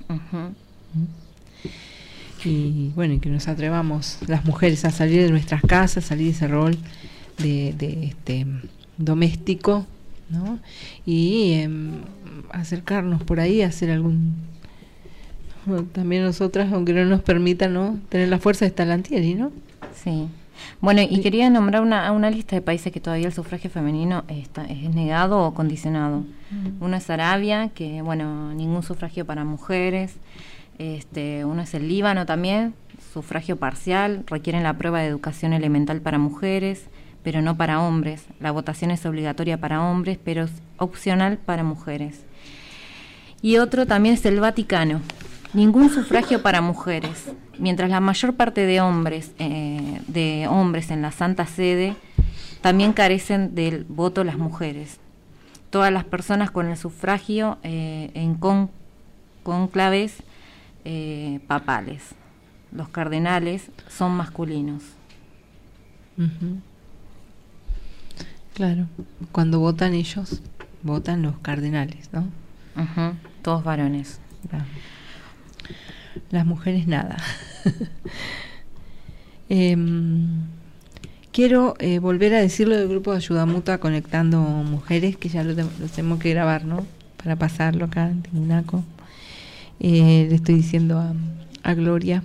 Y bueno, y que nos atrevamos las mujeres a salir de nuestras casas, salir de ese rol de doméstico, ¿no? Y acercarnos por ahí a hacer también nosotras, aunque no nos permita, ¿no?, tener la fuerza de esta Lanteri, ¿no? Sí. Bueno, y quería nombrar una lista de países que todavía el sufragio femenino es negado o condicionado. Uno es Arabia, que bueno, ningún sufragio para mujeres. Uno es el Líbano también, sufragio parcial, requieren la prueba de educación elemental para mujeres, pero no para hombres. La votación es obligatoria para hombres, pero es opcional para mujeres. Y otro también es el Vaticano. Ningún sufragio para mujeres. Mientras la mayor parte de hombres en la Santa Sede también carecen del voto las mujeres. Todas las personas con el sufragio en cónclaves papales. Los cardenales son masculinos. Uh-huh. Claro, cuando votan ellos, votan los cardenales, ¿no? Uh-huh. Todos varones. Claro. Las mujeres nada. Quiero volver a decirlo del grupo de ayuda mutua Conectando Mujeres, que ya lo tenemos que grabar, ¿no? Para pasarlo acá en Tincunaco. Le estoy diciendo a Gloria.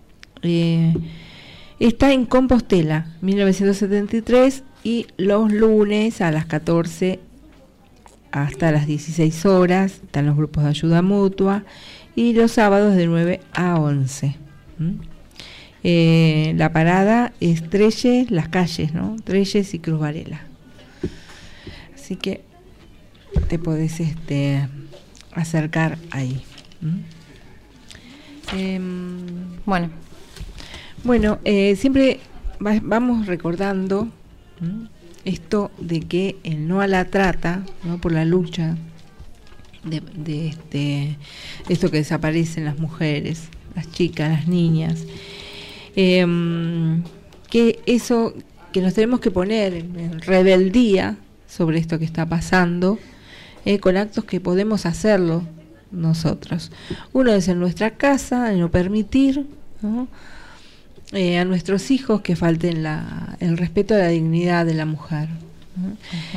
Está en Compostela, 1973, y los lunes a las 14 hasta las 16 horas están los grupos de ayuda mutua, y los sábados de 9 a 11. La parada es Trelles, las calles, ¿no? Trelles y Cruz Varela. Así que te podés acercar ahí. Bueno, siempre vamos recordando esto de que el no a la trata, ¿no? Por la lucha de esto que desaparecen las mujeres, las chicas, las niñas, que eso, que nos tenemos que poner en rebeldía sobre esto que está pasando, con actos que podemos hacerlo nosotros. Uno es en nuestra casa, en no permitir, ¿no? A nuestros hijos que falten el respeto a la dignidad de la mujer, ¿no?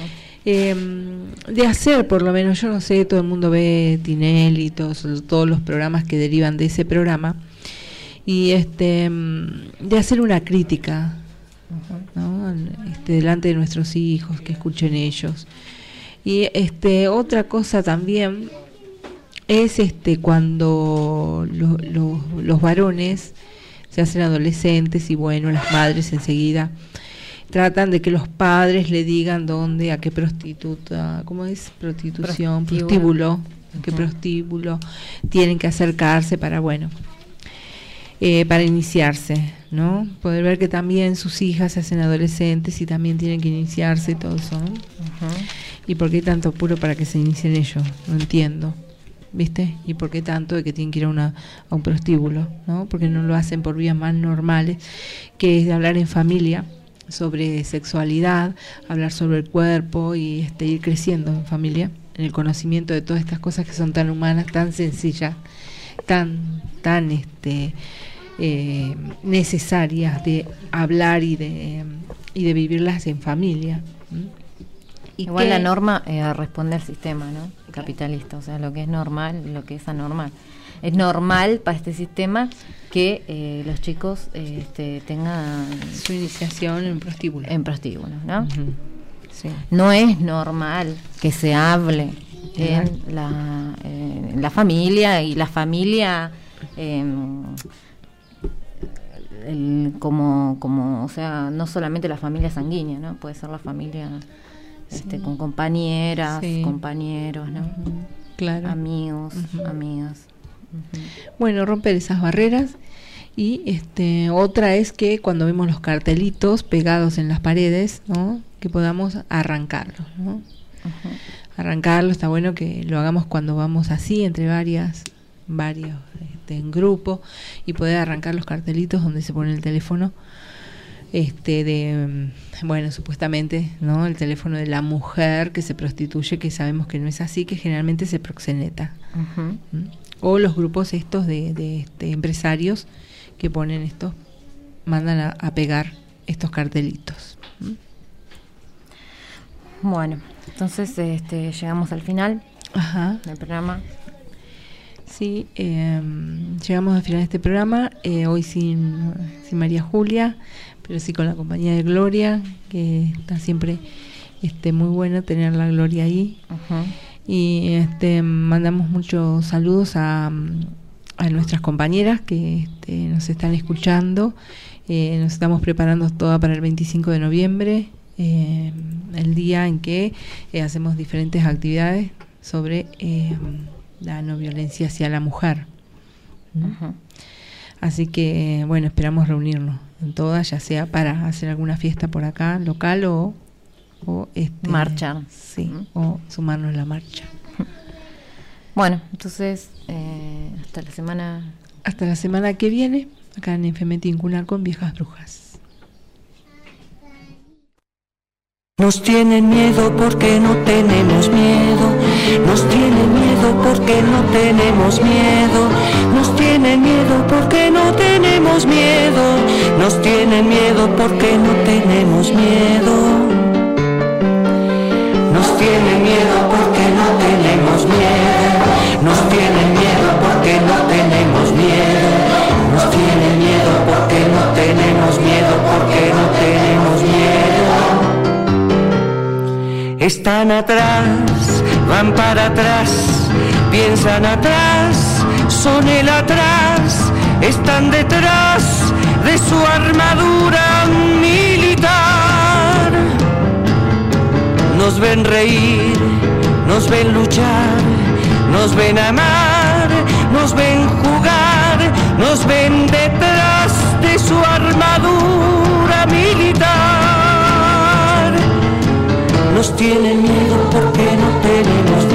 De hacer, por lo menos, yo no sé, todo el mundo ve Tinelli y todos los programas que derivan de ese programa, y de hacer una crítica, ¿no? Delante de nuestros hijos, que escuchen ellos. Y otra cosa también es cuando los varones se hacen adolescentes, y bueno, las madres enseguida tratan de que los padres le digan dónde, a qué prostituta, ¿cómo es? Prostíbulo, a qué prostíbulo tienen que acercarse para, bueno, para iniciarse, ¿no? Poder ver que también sus hijas se hacen adolescentes y también tienen que iniciarse y todo eso, ¿no? ¿Y por qué hay tanto apuro para que se inicien ellos? No entiendo, ¿viste? ¿Y por qué tanto de que tienen que ir a un prostíbulo, ¿no? Porque no lo hacen por vías más normales, que es de hablar en familia sobre sexualidad, hablar sobre el cuerpo y ir creciendo en familia, en el conocimiento de todas estas cosas que son tan humanas, tan sencillas, tan necesarias de hablar y de vivirlas en familia. Igual la norma responde al sistema, ¿no? Capitalista, o sea, lo que es normal, lo que es anormal. Es normal para este sistema que los chicos tengan su iniciación en prostíbulos. En prostíbulos, ¿no? Uh-huh. Sí. No es normal que se hable en la familia, y la familia como, o sea, no solamente la familia sanguínea, ¿no? Puede ser la familia con compañeras, compañeros, ¿no? Uh-huh. Claro. Amigos, amigas. Uh-huh. Bueno, romper esas barreras. Y otra es que cuando vemos los cartelitos pegados en las paredes, ¿no? Que podamos arrancarlos, ¿no? Uh-huh. Arrancarlo, está bueno que lo hagamos cuando vamos así entre varios en grupo, y poder arrancar los cartelitos donde se pone el teléfono bueno, supuestamente, ¿no? El teléfono de la mujer que se prostituye, que sabemos que no es así, que generalmente se proxeneta. Uh-huh. O los grupos estos de empresarios que ponen mandan a pegar estos cartelitos. Bueno, entonces llegamos al final del programa. Sí, llegamos al final de este programa, hoy sin María Julia, pero sí con la compañía de Gloria, que está siempre muy bueno tener la Gloria ahí. Uh-huh. Y mandamos muchos saludos a nuestras compañeras que nos están escuchando. Nos estamos preparando toda para el 25 de noviembre, el día en que hacemos diferentes actividades sobre la no violencia hacia la mujer. Ajá. Así que, bueno, esperamos reunirnos en todas, ya sea para hacer alguna fiesta por acá, local o marchar. Sí, o sumarnos a la marcha. Bueno, entonces, hasta la semana que viene, acá en FM Tincunaco con Viejas Brujas. Nos tienen miedo porque no tenemos miedo. Nos tienen miedo porque no tenemos miedo. Nos tienen miedo porque no tenemos miedo. Nos tienen miedo porque no tenemos miedo. Nos tienen miedo porque no tenemos miedo. Nos tienen miedo porque no tenemos miedo. Nos tienen miedo porque no tenemos miedo. Porque no tenemos miedo. Están atrás, van para atrás, piensan atrás, son el atrás, están detrás de su armadura militar. Nos ven reír, nos ven luchar, nos ven amar, nos ven jugar, nos ven detrás de su armadura militar. Nos tienen miedo porque no tenemos